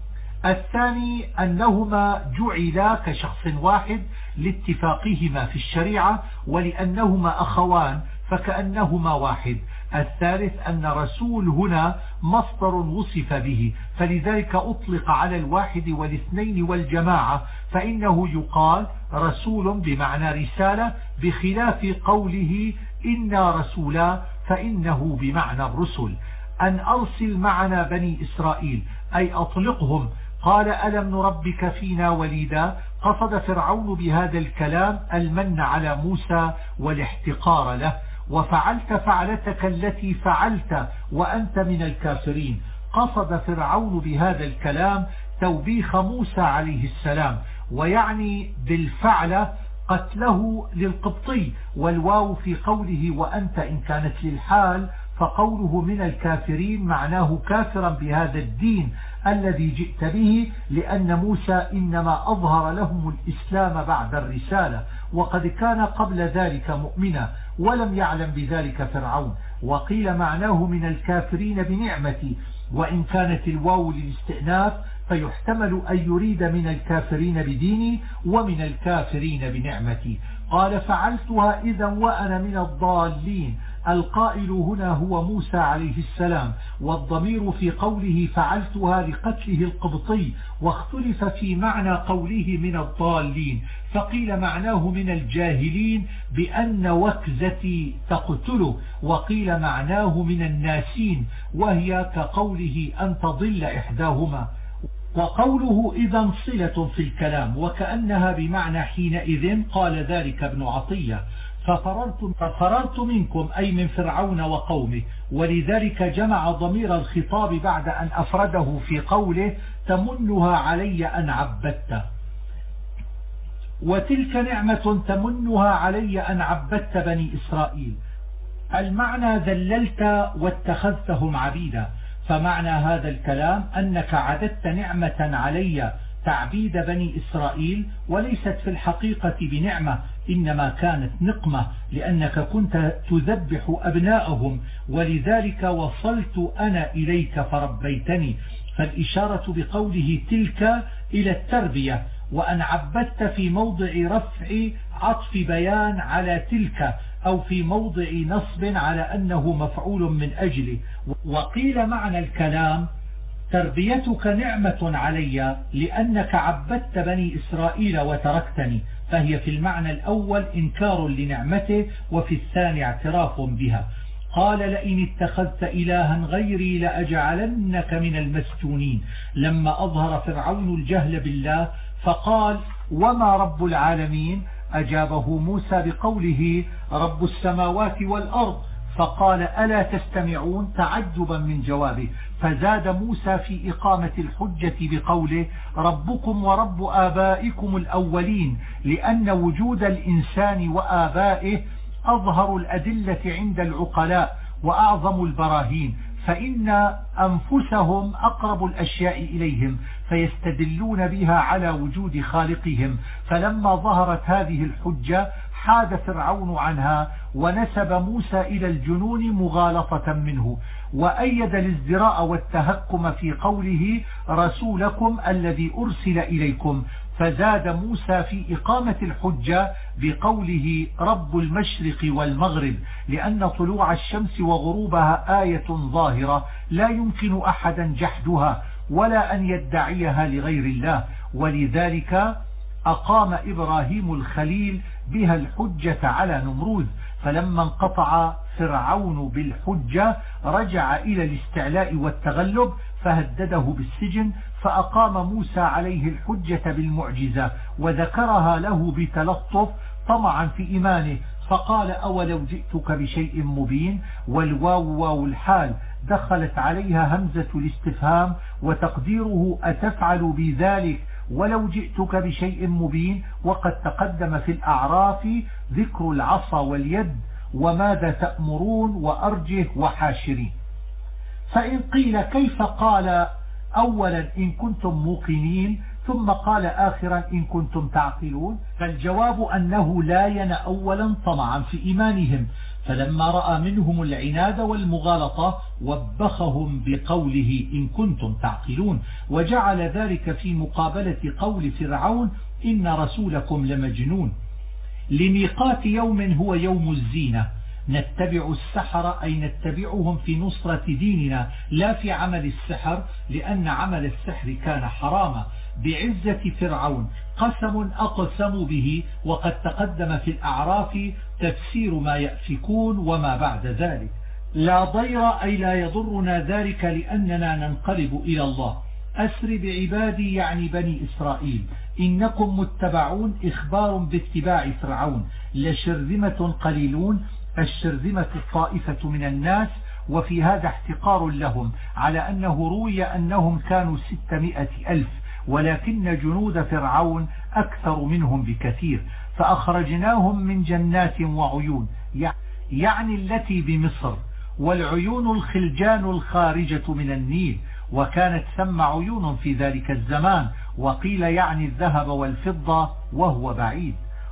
الثاني أنهما جعلا كشخص واحد لاتفاقهما في الشريعة، ولأنهما أخوان فكأنهما واحد. الثالث أن رسول هنا مصدر وصف به، فلذلك أطلق على الواحد والاثنين والجماعة، فإنه يقال رسول بمعنى رسالة، بخلاف قوله إنا رسولا فإنه بمعنى الرسل. أن أرسل معنا بني إسرائيل أي أطلقهم. قال ألم نربك فينا وليدا، قصد فرعون بهذا الكلام المن على موسى والاحتقار له. وفعلت فعلتك التي فعلت وأنت من الكافرين، قصد فرعون بهذا الكلام توبيخ موسى عليه السلام، ويعني بالفعل قتله للقبطي، والواو في قوله وأنت إن كانت للحال، فقوله من الكافرين معناه كافرا بهذا الدين الذي جئت به، لأن موسى إنما أظهر لهم الإسلام بعد الرسالة، وقد كان قبل ذلك مؤمنا ولم يعلم بذلك فرعون. وقيل معناه من الكافرين بنعمتي، وإن كانت الواو للاستئناف فيحتمل أن يريد من الكافرين بديني ومن الكافرين بنعمتي. قال فعلتها إذا وأنا من الضالين. القائل هنا هو موسى عليه السلام، والضمير في قوله فعلتها لقتله القبطي، واختلف في معنى قوله من الضالين، فقيل معناه من الجاهلين بأن وكزتي تقتله، وقيل معناه من الناسين، وهي كقوله أن تضل إحداهما. وقوله إذا صلة في الكلام وكأنها بمعنى حينئذ، قال ذلك ابن عطية ففررت منكم أي من فرعون وقومه، ولذلك جمع ضمير الخطاب بعد أن أفرده في قوله تمنها علي أن عبدت. وتلك نعمة تمنها علي أن عبدت بني إسرائيل، المعنى ذللت واتخذتهم عبيدا. فمعنى هذا الكلام أنك عددت نعمة علي تعبيد بني إسرائيل، وليست في الحقيقة بنعمة، إنما كانت نقمة، لأنك كنت تذبح أبناءهم، ولذلك وصلت أنا إليك فربيتني. فالإشارة بقوله تلك إلى التربية، وأن عبدت في موضع رفع عطف بيان على تلك، أو في موضع نصب على أنه مفعول من أجله. وقيل معنى الكلام تربيتك نعمة علي لأنك عبدت بني إسرائيل وتركتني، فهي في المعنى الأول إنكار لنعمته، وفي الثاني اعتراف بها. قال لئن اتخذت إلها غيري لأجعلنك من المسجونين، لما أظهر فرعون الجهل بالله فقال وما رب العالمين، أجابه موسى بقوله رب السماوات والأرض، فقال ألا تستمعون تعجبا من جوابه. فزاد موسى في إقامة الحجة بقوله ربكم ورب آبائكم الأولين، لأن وجود الإنسان وآبائه أظهر الأدلة عند العقلاء وأعظم البراهين، فإن أنفسهم أقرب الأشياء إليهم فيستدلون بها على وجود خالقهم. فلما ظهرت هذه الحجة حاد فرعون عنها ونسب موسى إلى الجنون مغالطة منه، وأيد الازدراء والتهكم في قوله رسولكم الذي أرسل إليكم. فزاد موسى في إقامة الحجة بقوله رب المشرق والمغرب، لأن طلوع الشمس وغروبها آية ظاهرة لا يمكن أحدا جحدها ولا أن يدعيها لغير الله، ولذلك أقام إبراهيم الخليل بها الحجة على نمرود. فلما انقطع فرعون بالحجة رجع إلى الاستعلاء والتغلب فهدده بالسجن، فأقام موسى عليه الحجة بالمعجزة وذكرها له بتلطف طمعا في إيمانه، فقال أولو جئتك بشيء مبين. والواو واو الحال دخلت عليها همزة الاستفهام، وتقديره أتفعل بذلك ولو جئتك بشيء مبين. وقد تقدم في الأعراف ذكر العصا واليد وماذا تأمرون وأرجه وحاشرين. فإن قيل كيف قال أولا إن كنتم موقنين ثم قال آخرا إن كنتم تعقلون؟ فالجواب أنه لا ين أولا طمعا في إيمانهم، فلما رأى منهم العناد والمغالطة وبخهم بقوله إن كنتم تعقلون، وجعل ذلك في مقابلة قول فرعون إن رسولكم لمجنون. لميقات يوم هو يوم الزينة نتبع السحر، أي نتبعهم في نصرة ديننا لا في عمل السحر، لأن عمل السحر كان حراما. بعزة فرعون قسم أقسموا به، وقد تقدم في الأعراف تفسير ما يأفكون وما بعد ذلك. لا ضير أي لا يضرنا ذلك لأننا ننقلب إلى الله. أسر بعبادي يعني بني إسرائيل إنكم متبعون، إخبار باتباع فرعون. لشرذمة قليلون، الشرذمة الطائفة من الناس، وفي هذا احتقار لهم، على أنه روي أنهم كانوا 600,000 ولكن جنود فرعون أكثر منهم بكثير. فأخرجناهم من جنات وعيون، يعني التي بمصر، والعيون الخلجان الخارجة من النيل، وكانت ثم عيون في ذلك الزمان، وقيل يعني الذهب والفضة وهو بعيد.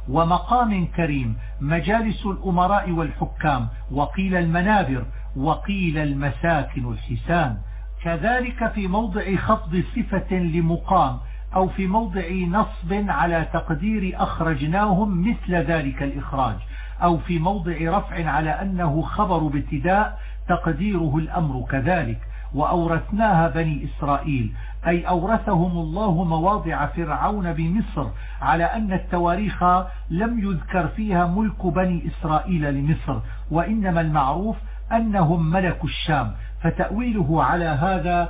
ومقام كريم، مجالس الأمراء والحكام، وقيل المنابر، وقيل المساكن الحسان. كذلك في موضع خفض صفة لمقام، أو في موضع نصب على تقدير أخرجناهم مثل ذلك الإخراج، أو في موضع رفع على أنه خبر بابتداء تقديره الأمر كذلك. وأورثناها بني إسرائيل، أي أورثهم الله مواضع فرعون بمصر، على أن التواريخ لم يذكر فيها ملك بني إسرائيل لمصر، وإنما المعروف أنهم ملكوا الشام، فتأويله على هذا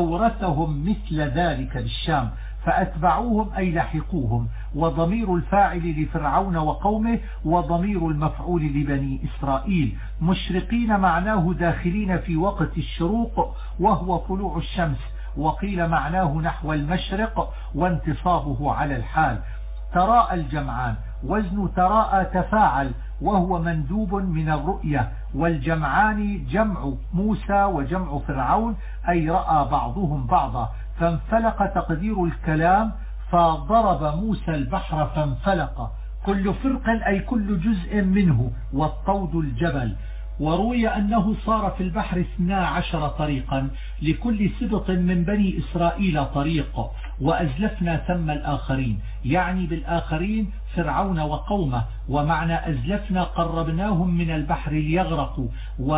أورثهم مثل ذلك بالشام، فأتبعوهم أي لحقوهم. وضمير الفاعل لفرعون وقومه، وضمير المفعول لبني إسرائيل. مشرقين معناه داخلين في وقت الشروق وهو طلوع الشمس، وقيل معناه نحو المشرق وانتصابه على الحال. تراءى الجمعان، وزن تراءى تفاعل، وهو مندوب من الرؤية. والجمعان جمع موسى وجمع فرعون، أي رأى بعضهم بعضا. فانفلق تقدير الكلام، فضرب موسى البحر فانفلق، كل فرق أي كل جزء منه، والطود الجبل. وروي أنه صار في البحر 12 طريقا، لكل سبط من بني إسرائيل طريق، وأزلفنا ثم الآخرين، يعني بالآخرين فرعون وقومه. ومعنى أزلفنا قربناهم من البحر ليغرقوا،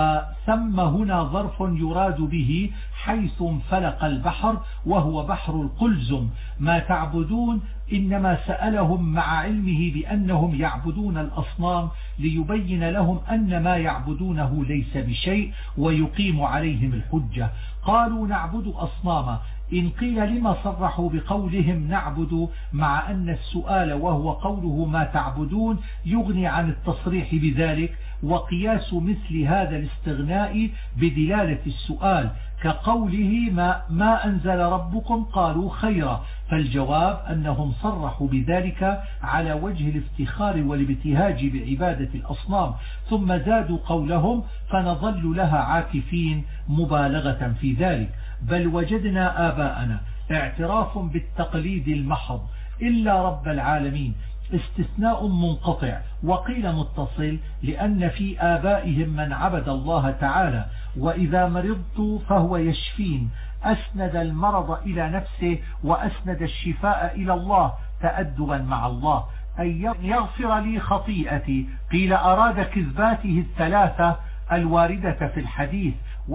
وثم هنا ظرف يراد به حيث انفلق البحر، وهو بحر القلزم. ما تعبدون إنما سألهم مع علمه بأنهم يعبدون الأصنام، ليبين لهم أن ما يعبدونه ليس بشيء، ويقيم عليهم الحجة. قالوا نعبد أصناما. إن قيل لما صرحوا بقولهم نعبد، مع أن السؤال وهو قوله ما تعبدون يغني عن التصريح بذلك، وقياس مثل هذا الاستغناء بدلالة السؤال، كقوله ما أنزل ربكم، قالوا خيرا. فالجواب أنهم صرحوا بذلك على وجه الافتخار والابتهاج بعبادة الأصنام، ثم زادوا قولهم فنظل لها عاكفين مبالغة في ذلك. بل وجدنا آباءنا، اعتراف بالتقليد المحض، إلا رب العالمين، استثناء منقطع. وقيل متصل، لأن في آبائهم من عبد الله تعالى. وإذا مرضت فهو يشفين، أسند المرض إلى نفسه وأسند الشفاء إلى الله تأدبا مع الله، أن يغفر لي خطيئتي. قيل أراد كذباته الثلاثة الواردة في الحديث،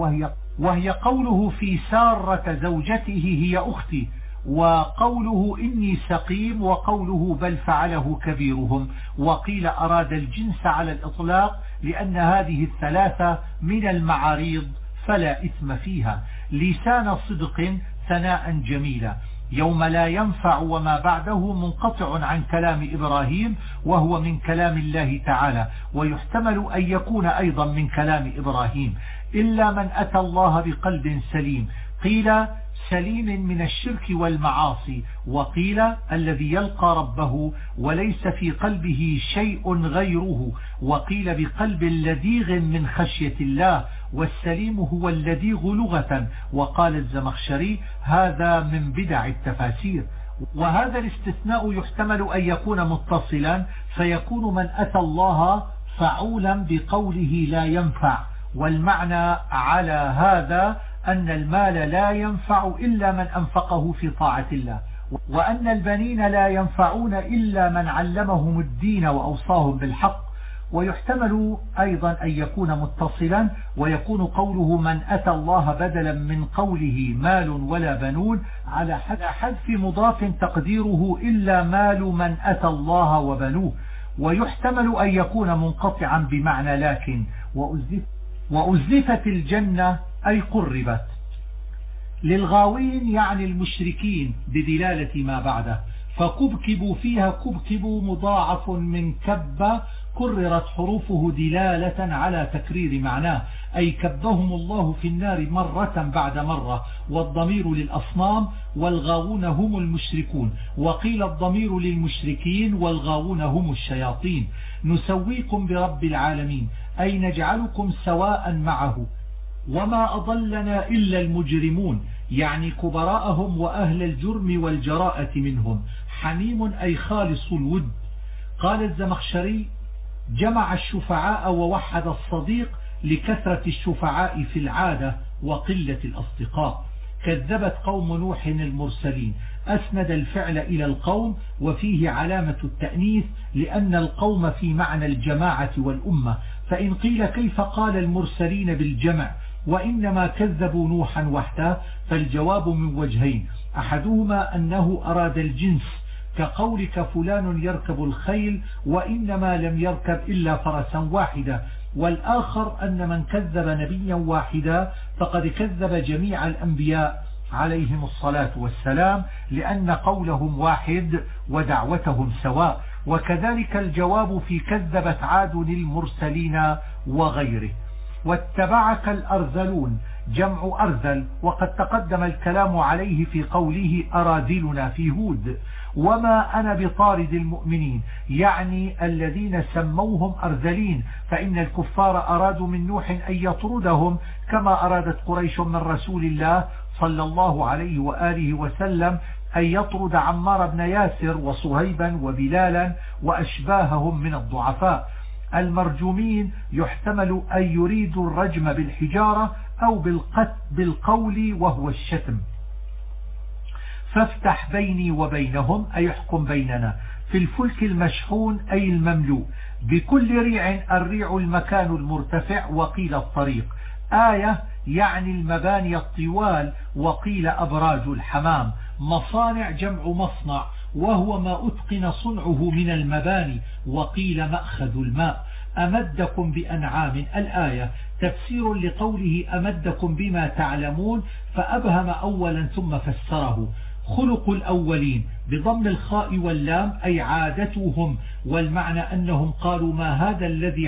وهي قوله في سارة زوجته هي أختي، وقوله إني سقيم، وقوله بل فعله كبيرهم. وقيل أراد الجنس على الإطلاق، لأن هذه الثلاثة من المعاريض فلا إثم فيها. لسان صدق ثناء جميلا. يوم لا ينفع وما بعده منقطع عن كلام إبراهيم، وهو من كلام الله تعالى، ويحتمل أن يكون أيضا من كلام إبراهيم. إلا من أتى الله بقلب سليم، قيل سليم من الشرك والمعاصي، وقيل الذي يلقى ربه وليس في قلبه شيء غيره، وقيل بقلب لذيغ من خشية الله، والسليم هو اللذيغ لغة. وقال الزمخشري هذا من بدع التفاسير. وهذا الاستثناء يحتمل أن يكون متصلا، فيكون من أتى الله فعولا بقوله لا ينفع، والمعنى على هذا أن المال لا ينفع إلا من أنفقه في طاعة الله، وأن البنين لا ينفعون إلا من علمهم الدين وأوصاهم بالحق. ويحتمل أيضا أن يكون متصلا، ويكون قوله من أتى الله بدلا من قوله مال ولا بنون على حذف مضاف تقديره إلا مال من أتى الله وبنوه. ويحتمل أن يكون منقطعا بمعنى لكن، وأزلفت الجنة أي قربت. للغاوين يعني المشركين بدلالة ما بعده، فكبكبوا فيها كبكبوا مضاعف من كب، كررت حروفه دلالة على تكرير معناه، أي كبهم الله في النار مرة بعد مرة. والضمير للأصنام والغاوون هم المشركون، وقيل الضمير للمشركين والغاوون هم الشياطين. نسويكم برب العالمين أي نجعلكم سواء معه، وما أضلنا إلا المجرمون يعني كبراءهم وأهل الجرم والجراءة منهم. حميم أي خالص الود. قال الزمخشري جمع الشفعاء ووحد الصديق لكثرة الشفعاء في العادة وقلة الأصدقاء. كذبت قوم نوح المرسلين، أسند الفعل إلى القوم وفيه علامة التأنيث لأن القوم في معنى الجماعة والأمة. فإن قيل كيف قال المرسلين بالجمع وإنما كذبوا نوحا وحده، فالجواب من وجهين، أحدهما أنه أراد الجنس كقولك فلان يركب الخيل وإنما لم يركب إلا فرسا واحدة، والآخر أن من كذب نبيا واحدا فقد كذب جميع الأنبياء عليهم الصلاة والسلام، لأن قولهم واحد ودعوتهم سواء. وكذلك الجواب في كذبت عاد المرسلين وغيره. واتبعك الأرذلون جمع أرذل، وقد تقدم الكلام عليه في قوله أراذلنا في هود. وما أنا بطارد المؤمنين يعني الذين سموهم أرذلين، فإن الكفار أرادوا من نوح أن يطردهم كما أرادت قريش من رسول الله صلى الله عليه وآله وسلم أن يطرد عمار بن ياسر وصهيبا وبلالا وأشباههم من الضعفاء. المرجومين يحتمل أن يريدوا الرجم بالحجارة أو بالقول وهو الشتم. فافتح بيني وبينهم أي يحكم بيننا في الفلك المشحون أي المملوء بكل ريع. الريع المكان المرتفع، وقيل الطريق. آية يعني المباني الطوال، وقيل أبراج الحمام. مصانع جمع مصنع، وهو ما أتقن صنعه من المباني، وقيل مأخذ الماء. أمدكم بأنعام الآية تفسير لقوله أمدكم بما تعلمون، فأبهم أولا ثم فسره. خلق الأولين بضم الخاء واللام أي عادتهم، والمعنى أنهم قالوا ما هذا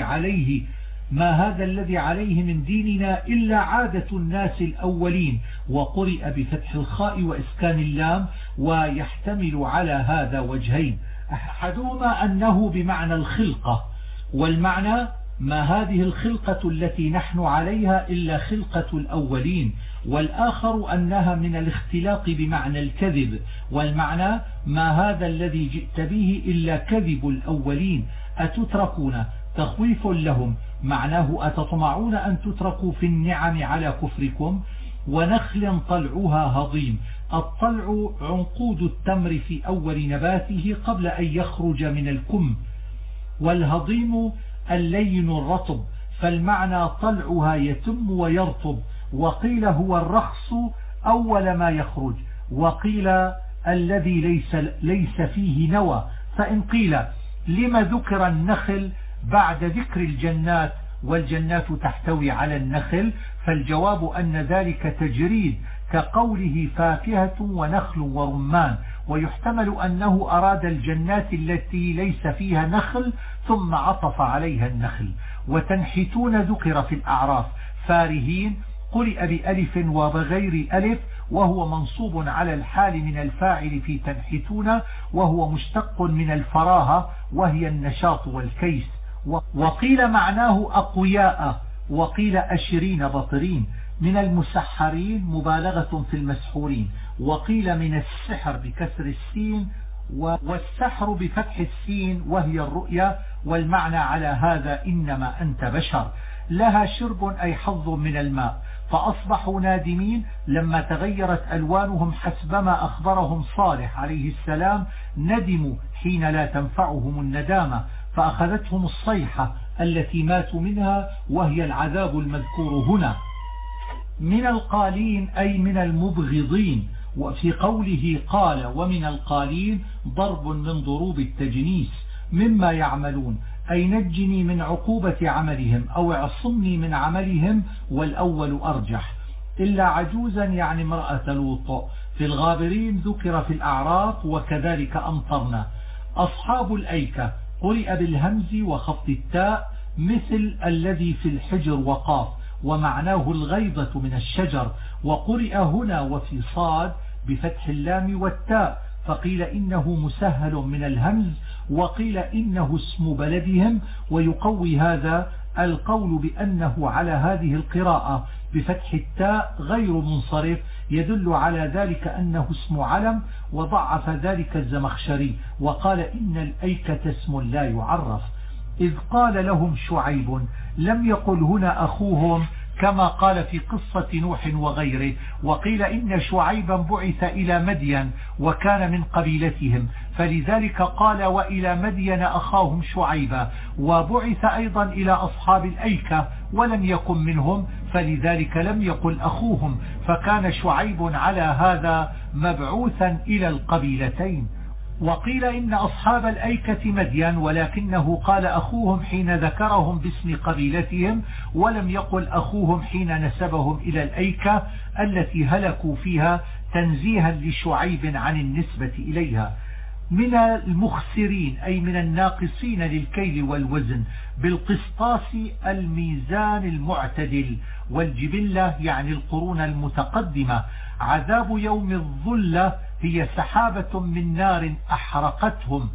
الذي عليه من ديننا إلا عادة الناس الأولين، وقرئ بفتح الخاء وإسكان اللام، ويحتمل على هذا وجهين. أحدهما أنه بمعنى الخلقة، والمعنى ما هذه الخلقة التي نحن عليها إلا خلقة الأولين، والآخر أنها من الاختلاق بمعنى الكذب، والمعنى ما هذا الذي جئت به إلا كذب الأولين. أتتركون تخويف لهم، معناه أتطمعون أن تتركوا في النعم على كفركم. ونخل طلعها هضيم، الطلع عنقود التمر في أول نباته قبل أن يخرج من الكم، والهضيم اللين الرطب، فالمعنى طلعها يتم ويرطب. وقيل هو الرخص أول ما يخرج، وقيل الذي ليس فيه نوى. فإن قيل لما ذكر النخل بعد ذكر الجنات والجنات تحتوي على النخل، فالجواب أن ذلك تجريد كقوله فاكهة ونخل ورمان. ويحتمل أنه أراد الجنات التي ليس فيها نخل ثم عطف عليها النخل. وتنحتون ذكر في الأعراف، فارهين قرئ بألف وبغير ألف وهو منصوب على الحال من الفاعل في تنحتون، وهو مشتق من الفراهة وهي النشاط والكيس. وقيل معناه أقوياء، وقيل أشرين بطرين، من المسحرين مبالغة في المسحورين، وقيل من السحر بكسر السين والسحر بفتح السين وهي الرؤيا. والمعنى على هذا إنما أنت بشر. لها شرب أي حظ من الماء، فأصبحوا نادمين لما تغيرت ألوانهم حسبما أخبرهم صالح عليه السلام، ندموا حين لا تنفعهم الندامة، فأخذتهم الصيحة التي ماتوا منها وهي العذاب المذكور هنا. من القالين أي من المبغضين. وفي قوله قال ومن القالين ضرب من ضروب التجنيس مما يعملون، أي نجني من عقوبة عملهم أو اعصمني من عملهم، والأول أرجح. إلا عجوزا يعني امرأة لوط. في الغابرين ذكر في الأعراف وكذلك أمطرنا. أصحاب الأيكة قرئ بالهمز وخفض التاء مثل الذي في الحجر وقاف، ومعناه الغيضة من الشجر. وقرئ هنا وفي صاد بفتح اللام والتاء، فقيل إنه مسهل من الهمز، وقيل إنه اسم بلدهم. ويقوي هذا القول بأنه على هذه القراءة بفتح التاء غير منصرف، يدل على ذلك أنه اسم علم، وضعف ذلك الزمخشري وقال إن الأيكة اسم لا يعرف. إذ قال لهم شعيب، لم يقل هنا أخوهم كما قال في قصة نوح وغيره. وقيل إن شعيبا بعث إلى مدين وكان من قبيلتهم، فلذلك قال وإلى مدين أخاهم شعيبا. وبعث أيضا إلى أصحاب الأيكة ولم يكن منهم، فلذلك لم يقل أخوهم، فكان شعيب على هذا مبعوثا إلى القبيلتين. وقيل إن أصحاب الأيكة مدين، ولكنه قال أخوهم حين ذكرهم باسم قبيلتهم، ولم يقل أخوهم حين نسبهم إلى الأيكة التي هلكوا فيها، تنزيها لشعيب عن النسبة إليها. من المخسرين أي من الناقصين للكيل والوزن، بالقسطاس الميزان المعتدل، والجبلة يعني القرون المتقدمة. عذاب يوم الظلة هي سحابة من نار أحرقتهم،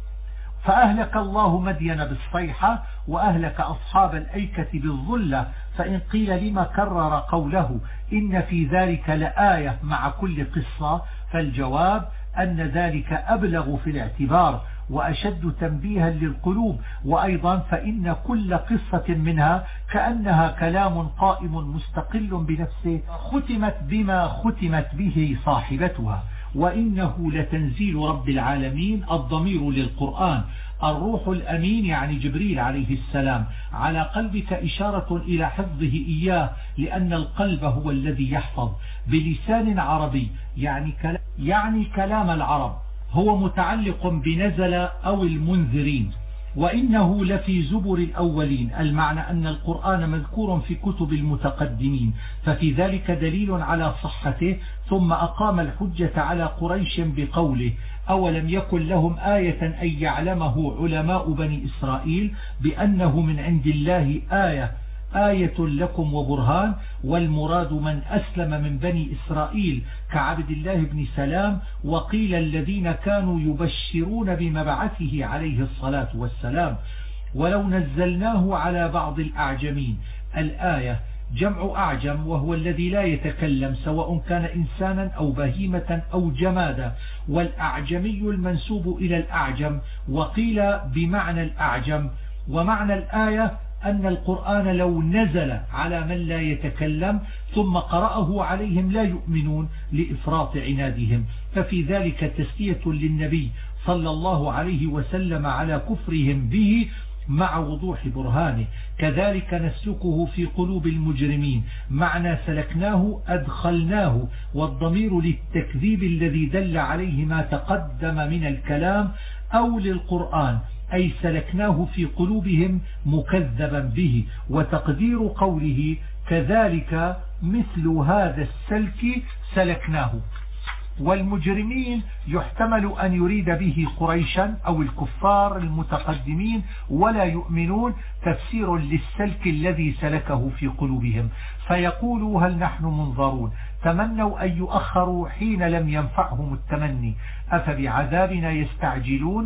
فأهلك الله مدين بالصيحة وأهلك أصحاب الأيكة بالظلة. فإن قيل لما كرر قوله إن في ذلك لآية مع كل قصة، فالجواب أن ذلك أبلغ في الاعتبار وأشد تنبيها للقلوب. وأيضا فإن كل قصة منها كأنها كلام قائم مستقل بنفسه، ختمت بما ختمت به صاحبتها. وإنه لتنزيل رب العالمين، الضمير للقرآن. الروح الأمين يعني جبريل عليه السلام على قلبك، إشارة إلى حفظه إياه، لأن القلب هو الذي يحفظ. بلسان عربي يعني كلام العرب، هو متعلق بنزل أو المنذرين. وإنه لفي زبر الأولين، المعنى أن القرآن مذكور في كتب المتقدمين، ففي ذلك دليل على صحته. ثم أقام الحجة على قريش بقوله أولم يكن لهم آية أن يعلمه علماء بني إسرائيل بأنه من عند الله آية لكم وبرهان. والمراد من أسلم من بني إسرائيل كعبد الله بن سلام. وقيل الذين كانوا يبشرون بمبعثه عليه الصلاة والسلام. ولو نزلناه على بعض الأعجمين، الآية جمع أعجم وهو الذي لا يتكلم، سواء كان إنسانا أو بهيمة أو جمادا، والأعجمي المنسوب إلى الأعجم. وقيل بمعنى الأعجم. ومعنى الآية أن القرآن لو نزل على من لا يتكلم ثم قرأه عليهم لا يؤمنون لإفراط عنادهم، ففي ذلك تسلية للنبي صلى الله عليه وسلم على كفرهم به مع وضوح برهانه. كذلك نسلكه في قلوب المجرمين، معنى سلكناه أدخلناه، والضمير للتكذيب الذي دل عليه ما تقدم من الكلام، أو للقرآن أي سلكناه في قلوبهم مكذبا به. وتقدير قوله كذلك مثل هذا السلك سلكناه. والمجرمين يحتمل أن يريد به قريشا أو الكفار المتقدمين ولا يؤمنون، تفسير للسلك الذي سلكه في قلوبهم، فيقولوا هل نحن منظرون، تمنوا أن يؤخروا حين لم ينفعهم التمني، أفبعذابنا يستعجلون.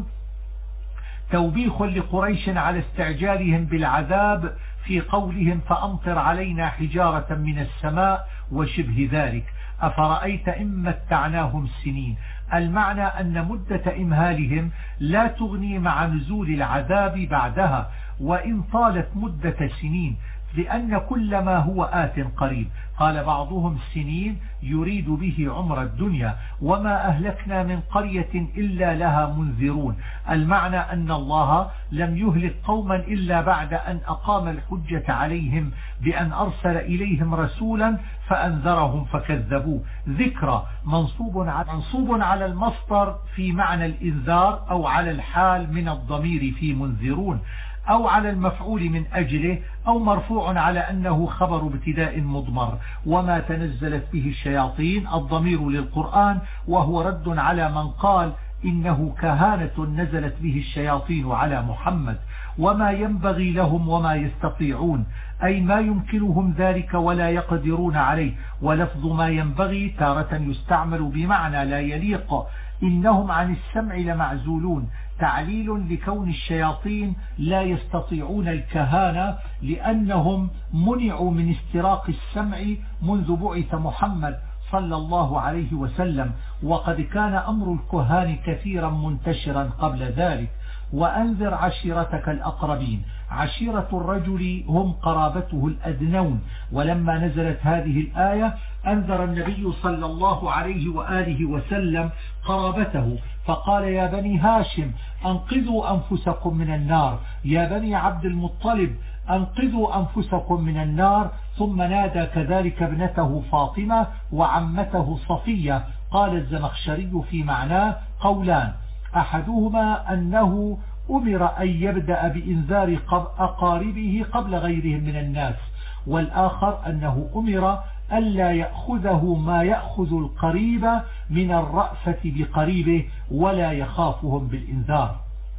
توبيخ لقريش على استعجالهم بالعذاب في قولهم فأمطر علينا حجارة من السماء وشبه ذلك، أفرأيت إن متعناهم سنين. المعنى أن مدة إمهالهم لا تغني مع نزول العذاب بعدها وإن طالت مدة سنين، لأن كل ما هو آت قريب. قال بعضهم سنين يريد به عمر الدنيا، وما أهلكنا من قرية إلا لها منذرون. المعنى أن الله لم يهلك قوما إلا بعد أن أقام الحجة عليهم بأن أرسل إليهم رسولا فأنذرهم فكذبوه. ذكرى منصوب على المصدر في معنى الإنذار أو على الحال من الضمير في منذرون، أو على المفعول من أجله، أو مرفوع على أنه خبر ابتداء مضمر. وما تنزلت به الشياطين الضمير للقرآن، وهو رد على من قال إنه كهانة نزلت به الشياطين على محمد. وما ينبغي لهم وما يستطيعون، أي ما يمكنهم ذلك ولا يقدرون عليه. ولفظ ما ينبغي تارة يستعمل بمعنى لا يليق، إنهم عن السمع لمعزولون، تعليل لكون الشياطين لا يستطيعون الكهانة لأنهم منعوا من استراق السمع منذ بعث محمد صلى الله عليه وسلم، وقد كان أمر الكهان كثيرا منتشرا قبل ذلك. وأنذر عشيرتك الأقربين، عشيرة الرجل هم قرابته الأدنون. ولما نزلت هذه الآية أنذر النبي صلى الله عليه وآله وسلم قرابته، فقال يا بني هاشم أنقذوا أنفسكم من النار، يا بني عبد المطلب أنقذوا أنفسكم من النار. ثم نادى كذلك ابنته فاطمة وعمته صفية. قال الزمخشري في معناه قولان، أحدهما أنه أمر أن يبدأ بإنذار أقاربه قبل غيرهم من الناس، والآخر أنه أمر ألا يأخذه ما يأخذ القريب من الرأفة بقريبه ولا يخافهم بالإنذار.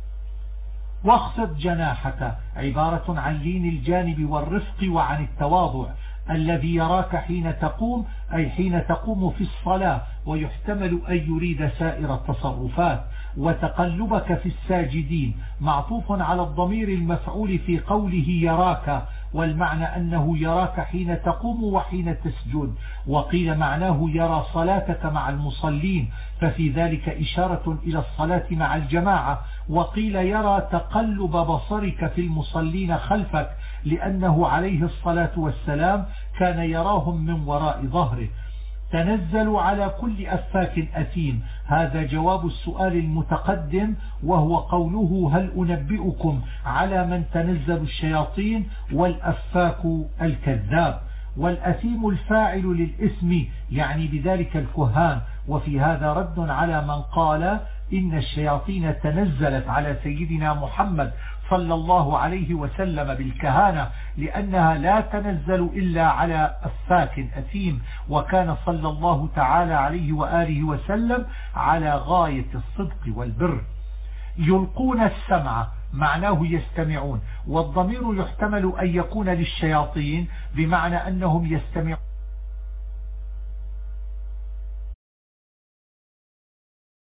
واخفض جناحك عبارة عن لين الجانب والرفق وعن التواضع، الذي يراك حين تقوم أي حين تقوم في الصلاة، ويحتمل أن يريد سائر التصرفات. وتقلبك في الساجدين معطوف على الضمير المفعول في قوله يراك، والمعنى أنه يراك حين تقوم وحين تسجد. وقيل معناه يرى صلاتك مع المصلين، ففي ذلك إشارة إلى الصلاة مع الجماعة. وقيل يرى تقلب بصرك في المصلين خلفك، لأنه عليه الصلاة والسلام كان يراهم من وراء ظهره. تنزل على كل أفاك أثيم، هذا جواب السؤال المتقدم، وهو قوله هل أنبئكم على من تنزل الشياطين، والأفاك الكذاب. والأثيم الفاعل للإثم يعني بذلك الكهان. وفي هذا رد على من قال إن الشياطين تنزلت على سيدنا محمد صلى الله عليه وسلم بالكهانة، لأنها لا تنزل إلا على أفاك أثيم، وكان صلى الله تعالى عليه وآله وسلم على غاية الصدق والبر. يلقون السمع معناه يستمعون، والضمير يحتمل أن يكون للشياطين بمعنى أنهم يستمعون